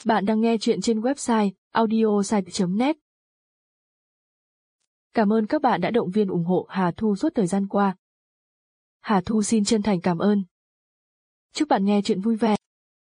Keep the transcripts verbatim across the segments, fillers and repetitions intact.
Bạn đang nghe chuyện trên website audiosite chấm net. Cảm ơn các bạn đã động viên ủng hộ Hà Thu suốt thời gian qua. Hà Thu xin chân thành cảm ơn. Chúc bạn nghe chuyện vui vẻ.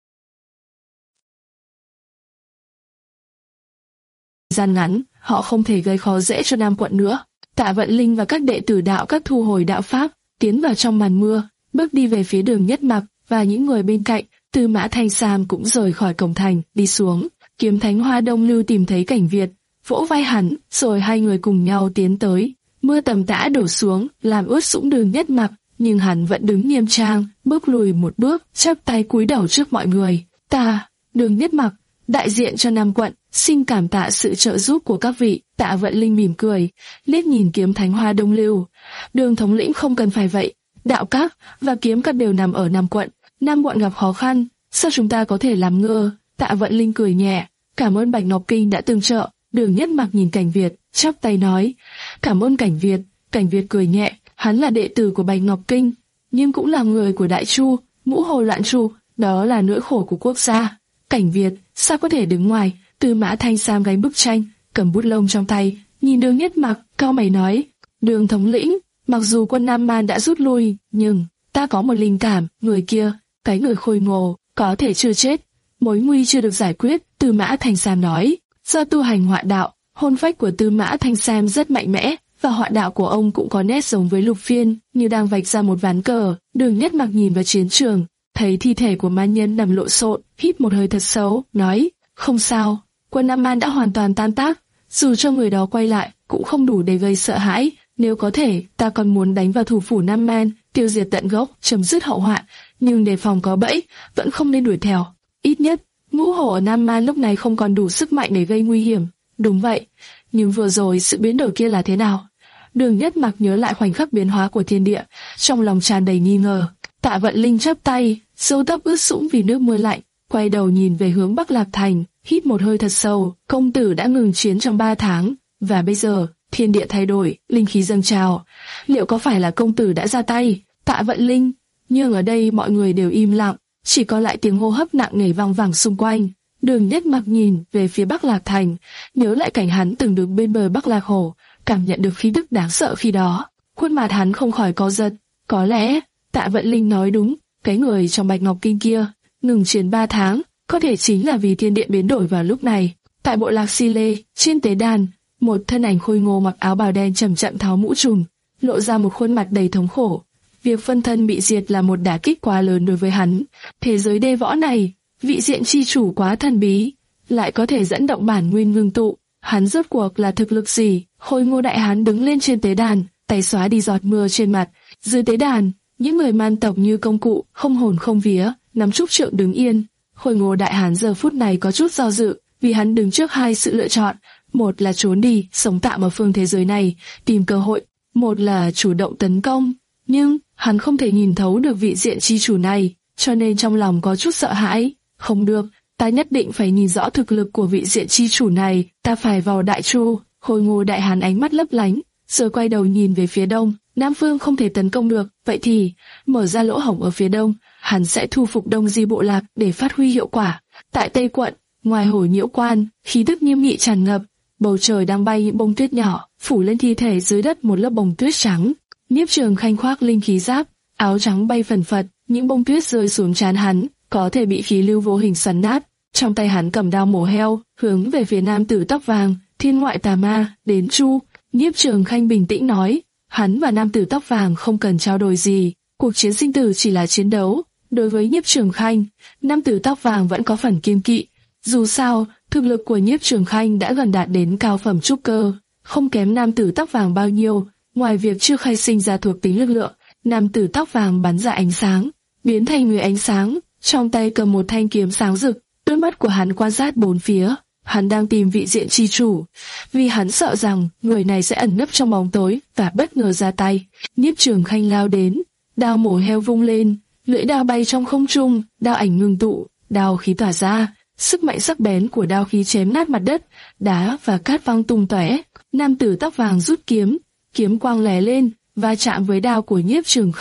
Gian ngắn, họ không thể gây khó dễ cho Nam Quận nữa. Tạ Vận Linh và các đệ tử đạo các thu hồi đạo pháp, tiến vào trong màn mưa, bước đi về phía đường Nhất Mặc, và những người bên cạnh, Tư Mã Thanh Sam cũng rời khỏi cổng thành, đi xuống. Kiếm Thánh Hoa Đông Lưu tìm thấy Cảnh Việt, vỗ vai hắn, rồi hai người cùng nhau tiến tới. Mưa tầm tã đổ xuống, làm ướt sũng đường Nhất Mặc, nhưng hắn vẫn đứng nghiêm trang, bước lùi một bước, chắp tay cúi đầu trước mọi người. Ta, Đường Nhất Mặc, đại diện cho Nam Quận, xin cảm tạ sự trợ giúp của các vị. Tạ Vận Linh mỉm cười, liếc nhìn Kiếm Thánh Hoa Đông Lưu. Đường thống lĩnh không cần phải vậy, đạo các và kiếm các đều nằm ở Nam Quận. Nam Quận gặp khó khăn, sao chúng ta có thể làm ngơ? Tạ Vận Linh cười nhẹ, cảm ơn Bạch Ngọc Kinh đã tương trợ. Đường Nhất Mặc nhìn Cảnh Việt, chắp tay nói, cảm ơn Cảnh Việt. Cảnh Việt cười nhẹ, hắn là đệ tử của Bạch Ngọc Kinh, nhưng cũng là người của Đại Chu, Ngũ Hồ Loạn Chu, đó là nỗi khổ của quốc gia. Cảnh Việt, sao có thể đứng ngoài? Tư Mã Thanh Sam gánh bức tranh, cầm bút lông trong tay, nhìn Đường Nhất Mặc, cau mày nói, Đường thống lĩnh, mặc dù quân Nam Man đã rút lui, nhưng ta có một linh cảm, người kia, cái người khôi ngô, có thể chưa chết, mối nguy chưa được giải quyết. Tư Mã Thanh Sam nói, do tu hành họa đạo, hồn phách của Tư Mã Thanh Sam rất mạnh mẽ, và họa đạo của ông cũng có nét giống với Lục Phiên, như đang vạch ra một ván cờ. Đường Nhất Mặc nhìn vào chiến trường, thấy thi thể của man nhân nằm lộn xộn, hít một hơi thật sâu, nói, không sao, quân Nam Man đã hoàn toàn tan tác, dù cho người đó quay lại, cũng không đủ để gây sợ hãi. Nếu có thể, ta còn muốn đánh vào thủ phủ Nam Man, tiêu diệt tận gốc, chấm dứt hậu họa, nhưng đề phòng có bẫy, vẫn không nên đuổi theo. Ít nhất, Ngũ Hổ ở Nam Man lúc này không còn đủ sức mạnh để gây nguy hiểm. Đúng vậy, nhưng vừa rồi sự biến đổi kia là thế nào? Đường Nhất Mặc nhớ lại khoảnh khắc biến hóa của thiên địa, trong lòng tràn đầy nghi ngờ. Tạ Vận Linh chắp tay, râu tóc ướt sũng vì nước mưa lạnh, quay đầu nhìn về hướng Bắc Lạc Thành, hít một hơi thật sâu. Công tử đã ngừng chiến trong ba tháng, và bây giờ thiên địa thay đổi, linh khí dâng trào. Liệu có phải là công tử đã ra tay? Tạ Vận Linh. Nhưng ở đây mọi người đều im lặng, chỉ có lại tiếng hô hấp nặng nề vang vẳng xung quanh. Đường Nhất Mặc nhìn về phía Bắc Lạc Thành, nhớ lại cảnh hắn từng đứng bên bờ Bắc Lạc Hồ, cảm nhận được khí tức đáng sợ khi đó. Khuôn mặt hắn không khỏi co giật. Có lẽ Tạ Vận Linh nói đúng, cái người trong Bạch Ngọc Kinh kia ngừng chiến ba tháng, có thể chính là vì thiên địa biến đổi vào lúc này. Tại bộ lạc Si Lê, trên tế đàn, một thân ảnh khôi ngô mặc áo bào đen chậm chậm tháo mũ trùm, lộ ra một khuôn mặt đầy thống khổ. Việc phân thân bị diệt là một đả kích quá lớn đối với hắn. Thế giới đê võ này, vị diện chi chủ quá thần bí, lại có thể dẫn động bản nguyên ngưng tụ. Hắn rốt cuộc là thực lực gì? Khôi ngô đại hán đứng lên trên tế đàn, tay xóa đi giọt mưa trên mặt. Dưới tế đàn, những người man tộc như công cụ, không hồn không vía, nắm trúc trượng đứng yên. Khôi ngô đại hán giờ phút này có chút do dự, vì hắn đứng trước hai sự lựa chọn. Một là trốn đi, sống tạm ở phương thế giới này, tìm cơ hội. Một là chủ động tấn công. Nhưng, hắn không thể nhìn thấu được vị diện chi chủ này, cho nên trong lòng có chút sợ hãi. Không được, ta nhất định phải nhìn rõ thực lực của vị diện chi chủ này, ta phải vào Đại Chu. Khôi ngô đại hán ánh mắt lấp lánh, rồi quay đầu nhìn về phía đông. Nam phương không thể tấn công được, vậy thì, mở ra lỗ hổng ở phía đông, hắn sẽ thu phục Đông Di bộ lạc để phát huy hiệu quả. Tại Tây Quận, ngoài Hổ Nhiễu Quan, khí tức nghiêm nghị tràn ngập, bầu trời đang bay những bông tuyết nhỏ, phủ lên thi thể dưới đất một lớp bông tuyết trắng. Nhiếp Trường Khanh khoác linh khí giáp, áo trắng bay phần phật, những bông tuyết rơi xuống trán hắn, có thể bị khí lưu vô hình xoắn nát. Trong tay hắn cầm đao mổ heo, hướng về phía nam tử tóc vàng, thiên ngoại tà ma, đến Chu. Nhiếp Trường Khanh bình tĩnh nói, hắn và nam tử tóc vàng không cần trao đổi gì, cuộc chiến sinh tử chỉ là chiến đấu. Đối với Nhiếp Trường Khanh, nam tử tóc vàng vẫn có phần kiêng kỵ. Dù sao, thực lực của Nhiếp Trường Khanh đã gần đạt đến cao phẩm trúc cơ, không kém nam tử tóc vàng bao nhiêu. Ngoài việc chưa khai sinh ra thuộc tính lực lượng, nam tử tóc vàng bắn ra ánh sáng, biến thành người ánh sáng, trong tay cầm một thanh kiếm sáng rực. Đôi mắt của hắn quan sát bốn phía, hắn đang tìm vị diện chi chủ, vì hắn sợ rằng người này sẽ ẩn nấp trong bóng tối và bất ngờ ra tay. Nhiếp Trường Khanh lao đến, đao mổ heo vung lên, lưỡi đao bay trong không trung, đao ảnh ngưng tụ, đao khí tỏa ra, sức mạnh sắc bén của đao khí chém nát mặt đất, đá và cát văng tung tóe. Nam tử tóc vàng rút kiếm, kiếm quang lóe lên, va chạm với đao của Nhiếp Trường Khanh,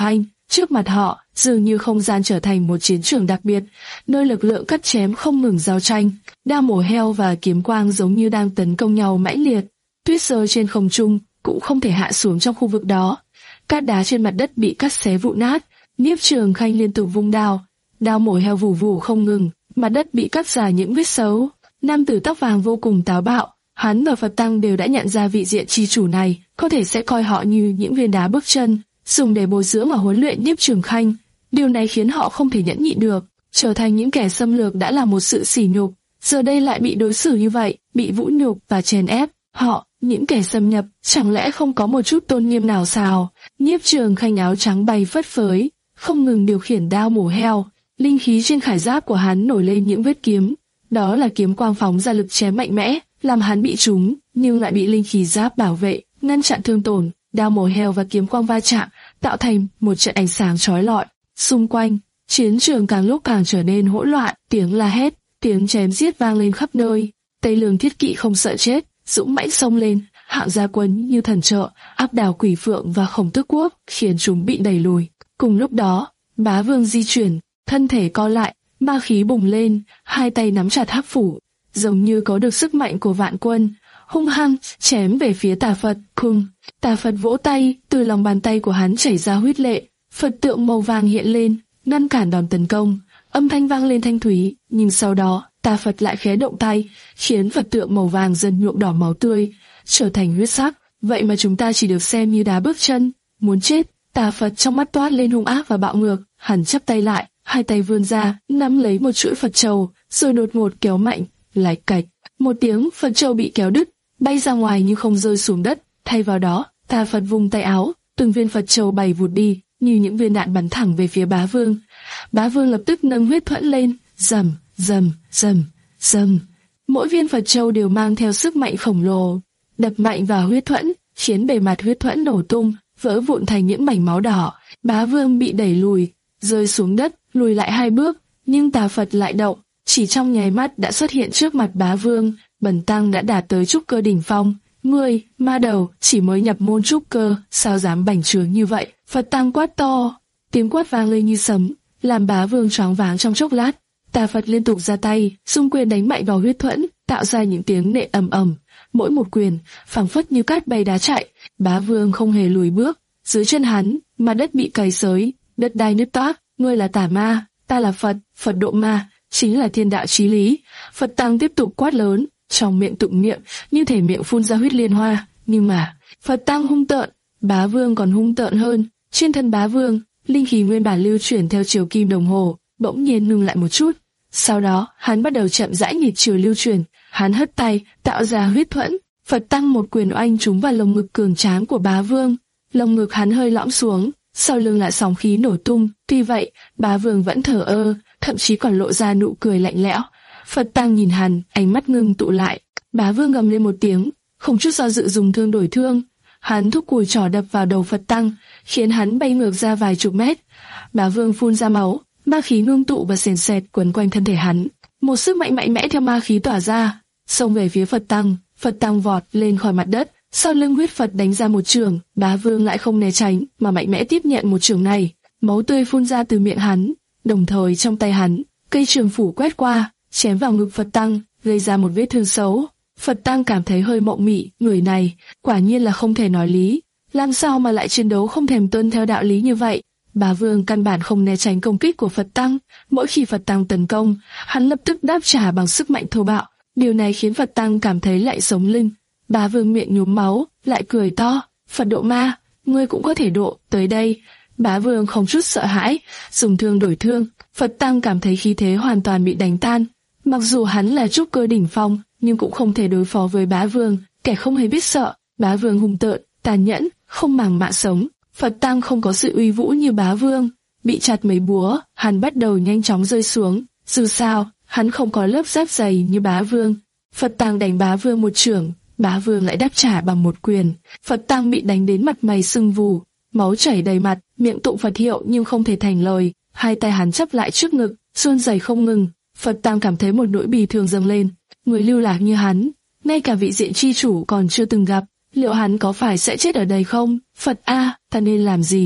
Trước mặt họ, dường như không gian trở thành một chiến trường đặc biệt, nơi lực lượng cắt chém không ngừng giao tranh, đao mổ heo và kiếm quang giống như đang tấn công nhau mãnh liệt. Tuyết rơi trên không trung cũng không thể hạ xuống trong khu vực đó. Cát đá trên mặt đất bị cắt xé vụn nát, Nhiếp Trường Khanh liên tục vung đao, đao mổ heo vù vù không ngừng, mặt đất bị cắt ra những vết xấu. Nam tử tóc vàng vô cùng táo bạo, hắn và Phật Tăng đều đã nhận ra vị diện chi chủ này, có thể sẽ coi họ như những viên đá bước chân, dùng để bồi dưỡng và huấn luyện Nhiếp Trường Khanh. Điều này khiến họ không thể nhẫn nhịn được, trở thành những kẻ xâm lược đã là một sự sỉ nhục, giờ đây lại bị đối xử như vậy, bị vũ nhục và chèn ép. Họ, những kẻ xâm nhập, chẳng lẽ không có một chút tôn nghiêm nào sao? Nhiếp Trường Khanh áo trắng bay phất phới, không ngừng điều khiển đao mổ heo, linh khí trên khải giáp của hắn nổi lên những vết kiếm. Đó là kiếm quang phóng ra lực chém mạnh mẽ, làm hắn bị trúng, nhưng lại bị linh khí giáp bảo vệ, ngăn chặn thương tổn. Đao mổ heo và kiếm quang va chạm, tạo thành một trận ánh sáng chói lọi. Xung quanh, chiến trường càng lúc càng trở nên hỗn loạn, tiếng la hét, tiếng chém giết vang lên khắp nơi. Tây Lương Thiết Kỵ không sợ chết, dũng mãnh xông lên, hạng gia quân như thần trợ, áp đảo Quỷ Phượng và Khổng Tước Quốc, khiến chúng bị đẩy lùi. Cùng lúc đó, Bá Vương di chuyển, thân thể co lại, ma khí bùng lên, hai tay nắm chặt hắc phủ, giống như có được sức mạnh của vạn quân, hung hăng chém về phía Tà Phật. Khung, Tà Phật vỗ tay, từ lòng bàn tay của hắn chảy ra huyết lệ, Phật tượng màu vàng hiện lên, ngăn cản đòn tấn công. Âm thanh vang lên thanh thúy, nhưng sau đó Tà Phật lại khé động tay, khiến Phật tượng màu vàng dần nhuộm đỏ máu tươi, trở thành huyết sắc. Vậy mà chúng ta chỉ được xem như đá bước chân, muốn chết. Tà Phật trong mắt toát lên hung ác và bạo ngược, hắn chắp tay lại, hai tay vươn ra, nắm lấy một chuỗi Phật trầu, rồi đột ngột kéo mạnh, lạch cạch, một tiếng Phật trầu bị kéo đứt, bay ra ngoài nhưng không rơi xuống đất. Thay vào đó, Tà Phật vung tay áo, từng viên Phật trầu bay vụt đi, như những viên đạn bắn thẳng về phía Bá Vương. Bá Vương lập tức nâng huyết thuẫn lên, rầm, rầm, rầm, rầm. Mỗi viên Phật trầu đều mang theo sức mạnh khổng lồ, đập mạnh vào huyết thuẫn, khiến bề mặt huyết thuẫn nổ tung, vỡ vụn thành những mảnh máu đỏ. Bá Vương bị đẩy lùi, rơi xuống đất, lùi lại hai bước, nhưng Tà Phật lại động, chỉ trong nháy mắt đã xuất hiện trước mặt Bá Vương. Bần tăng đã đạt tới trúc cơ đỉnh phong. Ngươi, ma đầu, chỉ mới nhập môn trúc cơ, sao dám bành trướng như vậy? Phật tăng quát to, tiếng quát vang lên như sấm, làm Bá Vương choáng váng trong chốc lát. Tà Phật liên tục ra tay, xung quyền đánh mạnh vào huyết thuẫn, tạo ra những tiếng nện ầm ầm. Mỗi một quyền, phảng phất như cát bay đá chạy. Bá Vương không hề lùi bước. Dưới chân hắn, mặt đất bị cày xới, đất đai nứt toác. Ngươi là tà ma, ta là Phật, Phật độ ma, chính là thiên đạo chí lý. Phật tăng tiếp tục quát lớn, trong miệng tụng niệm, như thể miệng phun ra huyết liên hoa. Nhưng mà, Phật tăng hung tợn, Bá Vương còn hung tợn hơn. Trên thân Bá Vương, linh khí nguyên bản lưu chuyển theo chiều kim đồng hồ, bỗng nhiên ngừng lại một chút. Sau đó, hắn bắt đầu chậm rãi nhịp chiều lưu chuyển. Hắn hất tay, tạo ra huyết thuẫn. Phật tăng một quyền oanh trúng vào lồng ngực cường tráng của Bá Vương. Lồng ngực hắn hơi lõm xuống, sau lưng lại sóng khí nổ tung. Tuy vậy, Bá Vương vẫn thờ ơ, thậm chí còn lộ ra nụ cười lạnh lẽo. Phật tăng nhìn hắn, ánh mắt ngưng tụ lại. Bá Vương gầm lên một tiếng, không chút do dự dùng thương đổi thương. Hắn thúc cùi trỏ đập vào đầu Phật tăng, khiến hắn bay ngược ra vài chục mét. Bá Vương phun ra máu, ma khí ngưng tụ và sền sệt quấn quanh thân thể hắn. Một sức mạnh mạnh mẽ theo ma khí tỏa ra, xông về phía Phật tăng. Phật tăng vọt lên khỏi mặt đất, sau lưng huyết Phật đánh ra một chưởng. Bá Vương lại không né tránh, mà mạnh mẽ tiếp nhận một chưởng này. Máu tươi phun ra từ miệng hắn, đồng thời trong tay hắn, cây trường phủ quét qua, chém vào ngực Phật tăng, gây ra một vết thương xấu. Phật tăng cảm thấy hơi mộng mị, người này quả nhiên là không thể nói lý, làm sao mà lại chiến đấu không thèm tuân theo đạo lý như vậy. Bá Vương căn bản không né tránh công kích của Phật tăng, mỗi khi Phật tăng tấn công, hắn lập tức đáp trả bằng sức mạnh thô bạo. Điều này khiến Phật tăng cảm thấy lạnh sống lưng. Bá Vương miệng nhuốm máu, lại cười to, Phật độ ma, ngươi cũng có thể độ, tới đây. Bá Vương không chút sợ hãi, dùng thương đổi thương. Phật tăng cảm thấy khí thế hoàn toàn bị đánh tan. Mặc dù hắn là trúc cơ đỉnh phong, nhưng cũng không thể đối phó với Bá Vương, kẻ không hề biết sợ. Bá Vương hung tợn, tàn nhẫn, không màng mạng sống. Phật tăng không có sự uy vũ như Bá Vương, bị chặt mấy búa, hắn bắt đầu nhanh chóng rơi xuống. Dù sao, hắn không có lớp giáp dày như Bá Vương. Phật tăng đánh Bá Vương một chưởng, Bá Vương lại đáp trả bằng một quyền. Phật tăng bị đánh đến mặt mày sưng vù, máu chảy đầy mặt, miệng tụng Phật hiệu nhưng không thể thành lời. Hai tay hắn chắp lại trước ngực, run rẩy không ngừng. Phật tăng cảm thấy một nỗi bì thường dâng lên. Người lưu lạc như hắn, ngay cả vị diện chi chủ còn chưa từng gặp, liệu hắn có phải sẽ chết ở đây không? Phật a, ta nên làm gì?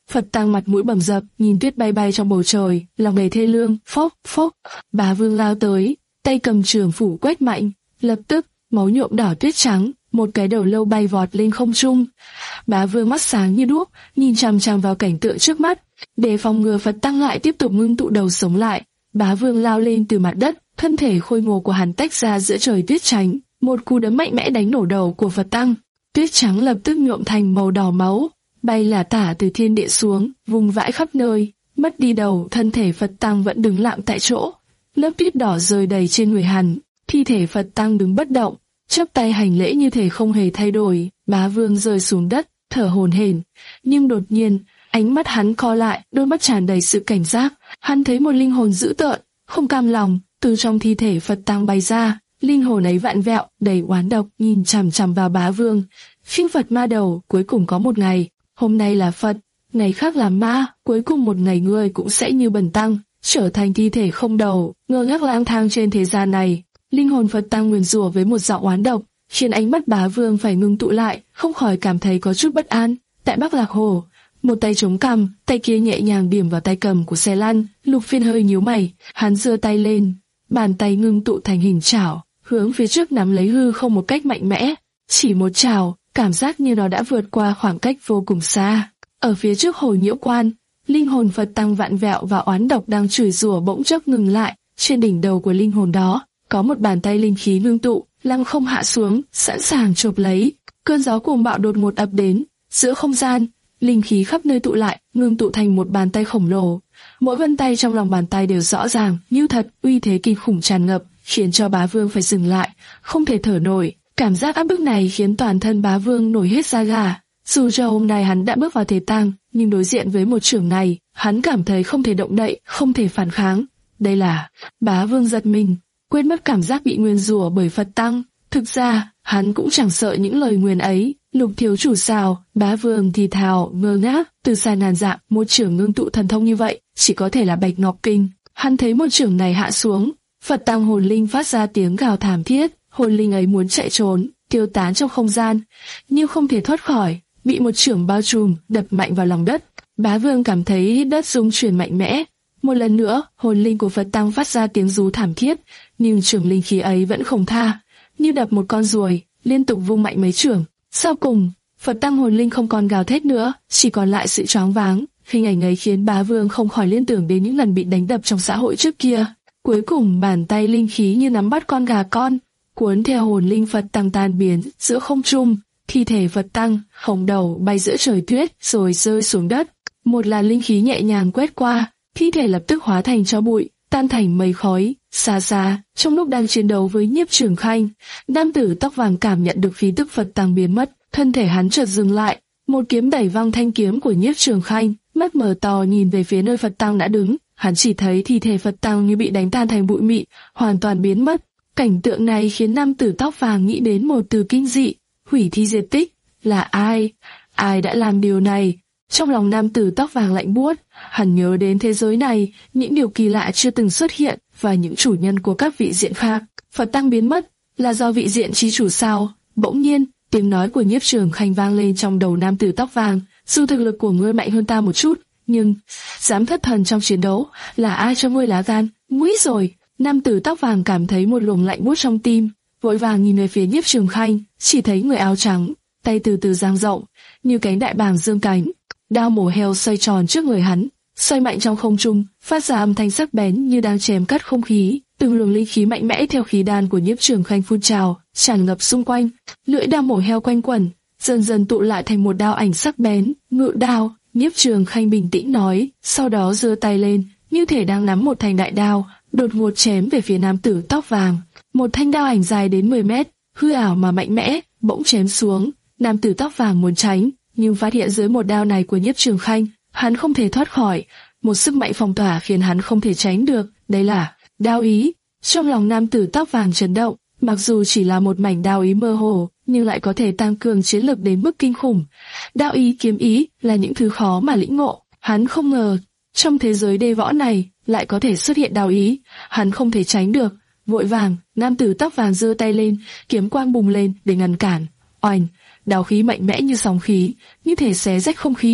Phật Tăng mặt mũi bầm dập, nhìn tuyết bay bay trong bầu trời, lòng đầy thê lương. Phốc, phốc, Bá Vương lao tới, tay cầm trường phủ quét mạnh, lập tức máu nhuộm đỏ tuyết trắng, một cái đầu lâu bay vọt lên không trung. Bá Vương mắt sáng như đuốc, nhìn chằm chằm vào cảnh tượng trước mắt, để phòng ngừa Phật Tăng lại tiếp tục ngưng tụ đầu sống lại. Bá Vương lao lên từ mặt đất, thân thể khôi ngô của hắn tách ra giữa trời tuyết trắng, một cú đấm mạnh mẽ đánh nổ đầu của Phật Tăng. Tuyết trắng lập tức nhuộm thành màu đỏ máu, bay lả tả từ thiên địa xuống, vùng vãi khắp nơi. Mất đi đầu, thân thể Phật Tăng vẫn đứng lặng tại chỗ, lớp tuyết đỏ rơi đầy trên người hắn. Thi thể Phật Tăng đứng bất động, chắp tay hành lễ như thể không hề thay đổi. Bá Vương rơi xuống đất, thở hổn hển, nhưng đột nhiên ánh mắt hắn co lại, đôi mắt tràn đầy sự cảnh giác. Hắn thấy một linh hồn dữ tợn, không cam lòng từ trong thi thể Phật Tăng bay ra. Linh hồn ấy vặn vẹo, đầy oán độc, nhìn chằm chằm vào Bá Vương. Phiên Phật ma đầu, cuối cùng có một ngày, hôm nay là Phật, ngày khác là ma, cuối cùng một ngày ngươi cũng sẽ như Bần Tăng, trở thành thi thể không đầu, ngơ ngác lang thang trên thế gian này. Linh hồn Phật Tăng nguyền rủa với một giọng oán độc, khiến ánh mắt Bá Vương phải ngưng tụ lại, không khỏi cảm thấy có chút bất an. Tại Bắc Lạc Hồ, một tay chống cằm, tay kia nhẹ nhàng điểm vào tay cầm của xe lăn. Lục Phiên hơi nhíu mày, hắn giơ tay lên, bàn tay ngưng tụ thành hình chảo, hướng phía trước nắm lấy hư không một cách mạnh mẽ. Chỉ một chảo, cảm giác như nó đã vượt qua khoảng cách vô cùng xa. Ở phía trước Hồ Nhiễu Quan, linh hồn Phật Tăng vặn vẹo và oán độc đang chửi rủa bỗng chốc ngừng lại. Trên đỉnh đầu của linh hồn đó có một bàn tay linh khí ngưng tụ, lăng không hạ xuống, sẵn sàng chộp lấy. Cơn gió cuồng bạo đột ngột ập đến, giữa không gian, linh khí khắp nơi tụ lại, ngưng tụ thành một bàn tay khổng lồ. Mỗi vân tay trong lòng bàn tay đều rõ ràng, như thật, uy thế kinh khủng tràn ngập, khiến cho Bá Vương phải dừng lại, không thể thở nổi. Cảm giác áp bức này khiến toàn thân Bá Vương nổi hết da gà. Dù cho hôm nay hắn đã bước vào thể tang, nhưng đối diện với một chưởng này, hắn cảm thấy không thể động đậy, không thể phản kháng. Đây là... Bá Vương giật mình, quên mất cảm giác bị nguyền rủa bởi Phật Tăng. Thực ra, hắn cũng chẳng sợ những lời nguyền ấy. Lục thiếu chủ sao? Bá Vương thì thào, ngơ ngác. Từ xa ngàn dặm, một chưởng ngưng tụ thần thông như vậy, chỉ có thể là Bạch Ngọc Kinh. Hắn thấy một chưởng này hạ xuống, Phật Tăng hồn linh phát ra tiếng gào thảm thiết. Hồn linh ấy muốn chạy trốn, tiêu tán trong không gian, nhưng không thể thoát khỏi, bị một chưởng bao trùm, đập mạnh vào lòng đất. Bá Vương cảm thấy đất rung chuyển mạnh mẽ. Một lần nữa, hồn linh của Phật Tăng phát ra tiếng rú thảm thiết, nhưng chưởng linh khí ấy vẫn không tha, như đập một con ruồi, liên tục vung mạnh mấy chưởng. Sau cùng, Phật Tăng hồn linh không còn gào thét nữa, chỉ còn lại sự choáng váng. Hình ảnh ấy khiến Bá Vương không khỏi liên tưởng đến những lần bị đánh đập trong xã hội trước kia. Cuối cùng bàn tay linh khí như nắm bắt con gà con, cuốn theo hồn linh Phật Tăng tan biến giữa không trung. Thi thể Phật Tăng hồng đầu bay giữa trời tuyết rồi rơi xuống đất. Một làn linh khí nhẹ nhàng quét qua, thi thể lập tức hóa thành tro bụi, tan thành mây khói. Xa xa, trong lúc đang chiến đấu với Nhiếp Trường Khanh, nam tử tóc vàng cảm nhận được khí tức Phật Tăng biến mất, thân thể hắn chợt dừng lại. Một kiếm đẩy văng thanh kiếm của Nhiếp Trường Khanh, mắt mở to nhìn về phía nơi Phật Tăng đã đứng. Hắn chỉ thấy thi thể Phật Tăng như bị đánh tan thành bụi mịn, hoàn toàn biến mất. Cảnh tượng này khiến nam tử tóc vàng nghĩ đến một từ kinh dị: hủy thi diệt tích. Là ai? Ai đã làm điều này? Trong lòng nam tử tóc vàng lạnh buốt, hắn nhớ đến thế giới này, những điều kỳ lạ chưa từng xuất hiện và những chủ nhân của các vị diện khác. Phật Tăng biến mất là do vị diện chi chủ sao? Bỗng nhiên, tiếng nói của Nhiếp Trường Khanh vang lên trong đầu nam tử tóc vàng. Dù thực lực của ngươi mạnh hơn ta một chút, nhưng dám thất thần trong chiến đấu, là ai cho ngươi lá gan? Nguy rồi! Nam tử tóc vàng cảm thấy một luồng lạnh buốt trong tim, vội vàng nhìn về phía Nhiếp Trường Khanh, chỉ thấy người áo trắng, tay từ từ dang rộng, như cánh đại bàng dương cánh, đao mổ heo xoay tròn trước người hắn, xoay mạnh trong không trung, phát ra âm thanh sắc bén như đang chém cắt không khí. Từng luồng linh khí mạnh mẽ theo khí đan của Nhiếp Trường Khanh phun trào, tràn ngập xung quanh. Lưỡi đao mổ heo quanh quẩn, dần dần tụ lại thành một đao ảnh sắc bén. Ngự đao, Nhiếp Trường Khanh bình tĩnh nói, sau đó giơ tay lên, như thể đang nắm một thanh đại đao, đột ngột chém về phía nam tử tóc vàng. Một thanh đao ảnh dài đến mười mét, hư ảo mà mạnh mẽ, bỗng chém xuống. Nam tử tóc vàng muốn tránh, nhưng phát hiện dưới một đao này của Nhiếp Trường Khanh, hắn không thể thoát khỏi. Một sức mạnh phong tỏa khiến hắn không thể tránh được. Đây là đao ý. Trong lòng nam tử tóc vàng chấn động, mặc dù chỉ là một mảnh đao ý mơ hồ, nhưng lại có thể tăng cường chiến lực đến mức kinh khủng. Đao ý, kiếm ý là những thứ khó mà lĩnh ngộ. Hắn không ngờ, trong thế giới đê võ này lại có thể xuất hiện đao ý. Hắn không thể tránh được. Vội vàng, nam tử tóc vàng giơ tay lên, kiếm quang bùng lên để ngăn cản. Oanh, đao khí mạnh mẽ như sóng khí, như thể xé rách không khí,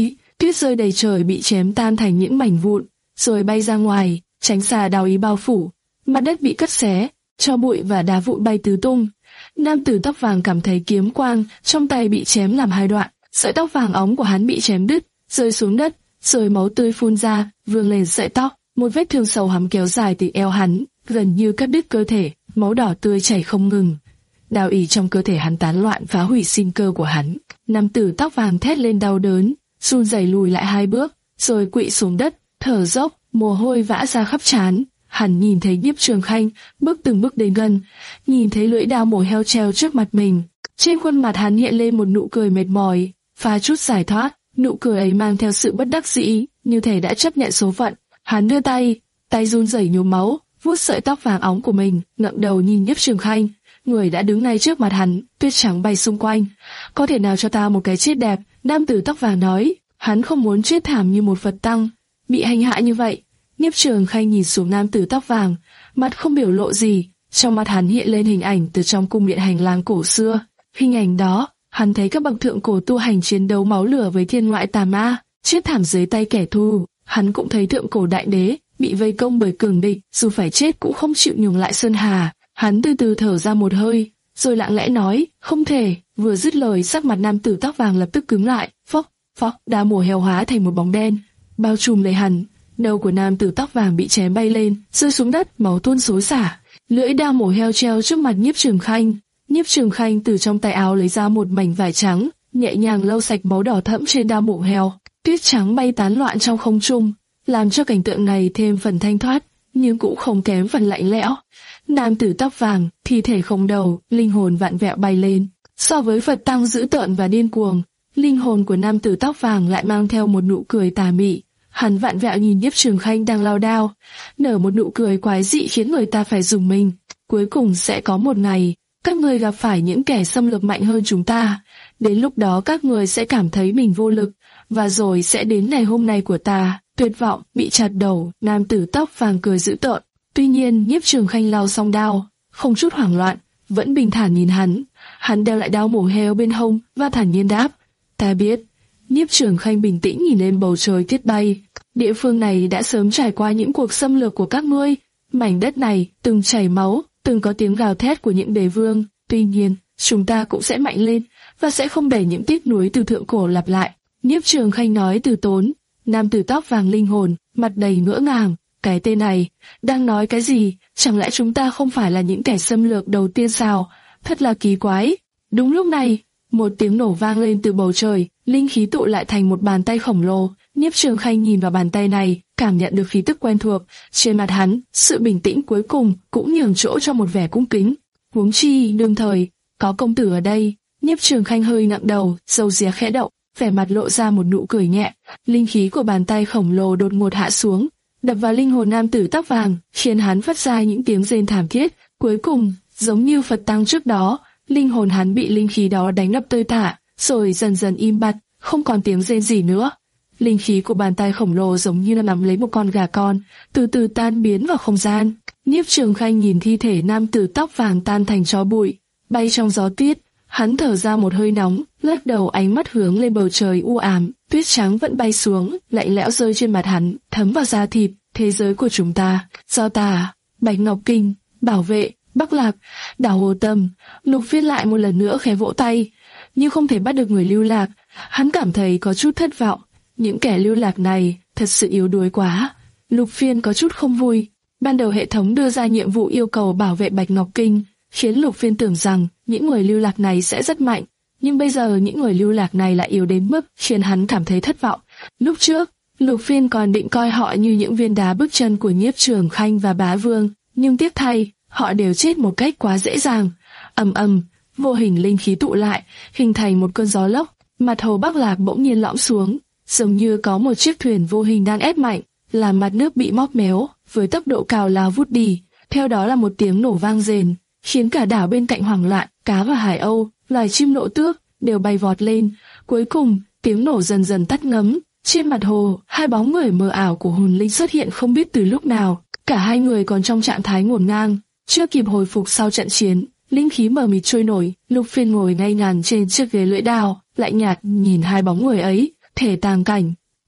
tuyết rơi đầy trời bị chém tan thành những mảnh vụn, rồi bay ra ngoài, tránh xa đao ý bao phủ. Mặt đất bị cắt xé, tro bụi và đá vụn bay tứ tung. Nam tử tóc vàng cảm thấy kiếm quang trong tay bị chém làm hai đoạn, sợi tóc vàng óng của hắn bị chém đứt, rơi xuống đất, rồi máu tươi phun ra, vương lên sợi tóc. Một vết thương sâu hắm kéo dài từ eo hắn, gần như cắt đứt cơ thể, máu đỏ tươi chảy không ngừng. Đao ý trong cơ thể hắn tán loạn phá hủy sinh cơ của hắn. Nam tử tóc vàng thét lên đau đớn, run rẩy lùi lại hai bước, rồi quỵ xuống đất, thở dốc, mồ hôi vã ra khắp trán. Hắn nhìn thấy Nhiếp Trường Khanh bước từng bước đến gần, nhìn thấy lưỡi dao mổ heo treo trước mặt mình. Trên khuôn mặt hắn hiện lên một nụ cười mệt mỏi, pha chút giải thoát. Nụ cười ấy mang theo sự bất đắc dĩ, như thể đã chấp nhận số phận. Hắn đưa tay, tay run rẩy nhuốm máu, vuốt sợi tóc vàng óng của mình, ngẩng đầu nhìn Nhiếp Trường Khanh, người đã đứng ngay trước mặt hắn, tuyết trắng bay xung quanh. Có thể nào cho ta một cái chết đẹp? Nam tử tóc vàng nói. Hắn không muốn chết thảm như một Phật tăng, bị hành hạ như vậy. Nhiếp Trường Khanh nhìn xuống nam tử tóc vàng, mặt không biểu lộ gì. Trong mắt hắn hiện lên hình ảnh từ trong cung điện hành lang cổ xưa. Hình ảnh đó, hắn thấy các bậc thượng cổ tu hành chiến đấu máu lửa với thiên ngoại tà ma, chết thảm dưới tay kẻ thù. Hắn cũng thấy thượng cổ đại đế bị vây công bởi cường địch, dù phải chết cũng không chịu nhường lại sơn hà. Hắn từ từ thở ra một hơi, rồi lặng lẽ nói, không thể. Vừa dứt lời, sắc mặt nam tử tóc vàng lập tức cứng lại. Phốc, phốc, đao mổ heo hóa thành một bóng đen, bao trùm lấy hắn. Đầu của nam tử tóc vàng bị chém bay lên, rơi xuống đất, máu tuôn xối xả. Lưỡi dao mổ heo treo trước mặt Nhiếp Trường Khanh. Nhiếp Trường Khanh từ trong tay áo lấy ra một mảnh vải trắng, nhẹ nhàng lau sạch máu đỏ thẫm trên dao mổ heo. Tuyết trắng bay tán loạn trong không trung, làm cho cảnh tượng này thêm phần thanh thoát, nhưng cũng không kém phần lạnh lẽo. Nam tử tóc vàng, thi thể không đầu, linh hồn vạn vẹo bay lên. So với Phật tăng dữ tợn và điên cuồng, linh hồn của nam tử tóc vàng lại mang theo một nụ cười tà mị. Hắn vạn vẹo nhìn Nhiếp Trường Khanh đang lao đao, nở một nụ cười quái dị khiến người ta phải rùng mình. Cuối cùng sẽ có một ngày, các người gặp phải những kẻ xâm lược mạnh hơn chúng ta. Đến lúc đó các người sẽ cảm thấy mình vô lực, và rồi sẽ đến ngày hôm nay của ta. Tuyệt vọng, bị chặt đầu, nam tử tóc vàng cười dữ tợn. Tuy nhiên, Nhiếp Trường Khanh lao xong đao, không chút hoảng loạn, vẫn bình thản nhìn hắn. Hắn đeo lại đao mổ heo bên hông và thản nhiên đáp, ta biết. Nhiếp Trường Khanh bình tĩnh nhìn lên bầu trời tiết bay. Địa phương này đã sớm trải qua những cuộc xâm lược của các ngươi. Mảnh đất này từng chảy máu, từng có tiếng gào thét của những đế vương. Tuy nhiên, chúng ta cũng sẽ mạnh lên và sẽ không để những tiếc nuối từ thượng cổ lặp lại. Nhiếp Trường Khanh nói từ tốn. Nam tử tóc vàng linh hồn, mặt đầy ngỡ ngàng. Cái tên này, đang nói cái gì? Chẳng lẽ chúng ta không phải là những kẻ xâm lược đầu tiên sao? Thật là kỳ quái. Đúng lúc này, một tiếng nổ vang lên từ bầu trời, linh khí tụ lại thành một bàn tay khổng lồ. Nhiếp Trường Khanh nhìn vào bàn tay này, cảm nhận được khí tức quen thuộc. Trên mặt hắn, sự bình tĩnh cuối cùng cũng nhường chỗ cho một vẻ cung kính. Huống chi, đương thời, có công tử ở đây. Nhiếp Trường Khanh hơi ngẩng đầu, râu ria khẽ động, vẻ mặt lộ ra một nụ cười nhẹ. Linh khí của bàn tay khổng lồ đột ngột hạ xuống, đập vào linh hồn nam tử tóc vàng, khiến hắn phát ra những tiếng rên thảm thiết. Cuối cùng, giống như Phật tăng trước đó, linh hồn hắn bị linh khí đó đánh đập tơi tả, rồi dần dần im bặt, không còn tiếng rên gì nữa. Linh khí của bàn tay khổng lồ giống như là nắm lấy một con gà con, từ từ tan biến vào không gian. Nhiếp Trường Khanh nhìn thi thể nam tử tóc vàng tan thành tro bụi, bay trong gió tuyết. Hắn thở ra một hơi nóng, lắc đầu, ánh mắt hướng lên bầu trời u ám. Tuyết trắng vẫn bay xuống, lạnh lẽo rơi trên mặt hắn, thấm vào da thịt. Thế giới của chúng ta, do ta, Bạch Ngọc Kinh, Bảo Vệ, Bắc Lạc, Đảo Hồ Tâm. Lục Phiên lại một lần nữa khẽ vỗ tay, nhưng không thể bắt được người lưu lạc. Hắn cảm thấy có chút thất vọng. Những kẻ lưu lạc này thật sự yếu đuối quá. Lục Phiên có chút không vui. Ban đầu hệ thống đưa ra nhiệm vụ yêu cầu bảo vệ Bạch Ngọc Kinh, khiến Lục Phiên tưởng rằng những người lưu lạc này sẽ rất mạnh. Nhưng bây giờ những người lưu lạc này lại yếu đến mức khiến hắn cảm thấy thất vọng. Lúc trước, Lục Phiên còn định coi họ như những viên đá bước chân của Nhiếp Trường Khanh và Bá Vương, nhưng tiếc thay, họ đều chết một cách quá dễ dàng. Ầm ầm, vô hình linh khí tụ lại, hình thành một cơn gió lốc. Mặt hồ Bắc Lạc bỗng nhiên lõm xuống, giống như có một chiếc thuyền vô hình đang ép mạnh, làm mặt nước bị móp méo, với tốc độ cao lao vút đi. Theo đó là một tiếng nổ vang rền, khiến cả đảo bên cạnh hoảng loạn. Cá và hải âu, loài chim nộ tước đều bay vọt lên. Cuối cùng, tiếng nổ dần dần tắt ngấm. Trên mặt hồ, hai bóng người mờ ảo của hồn linh xuất hiện không biết từ lúc nào. Cả hai người còn trong trạng thái ngổn ngang, chưa kịp hồi phục sau trận chiến. Linh khí mờ mịt trôi nổi. Lục Phiên ngồi ngay ngắn trên chiếc ghế lưỡi đao, lạnh nhạt nhìn hai bóng người ấy. Thể tàng cảnh,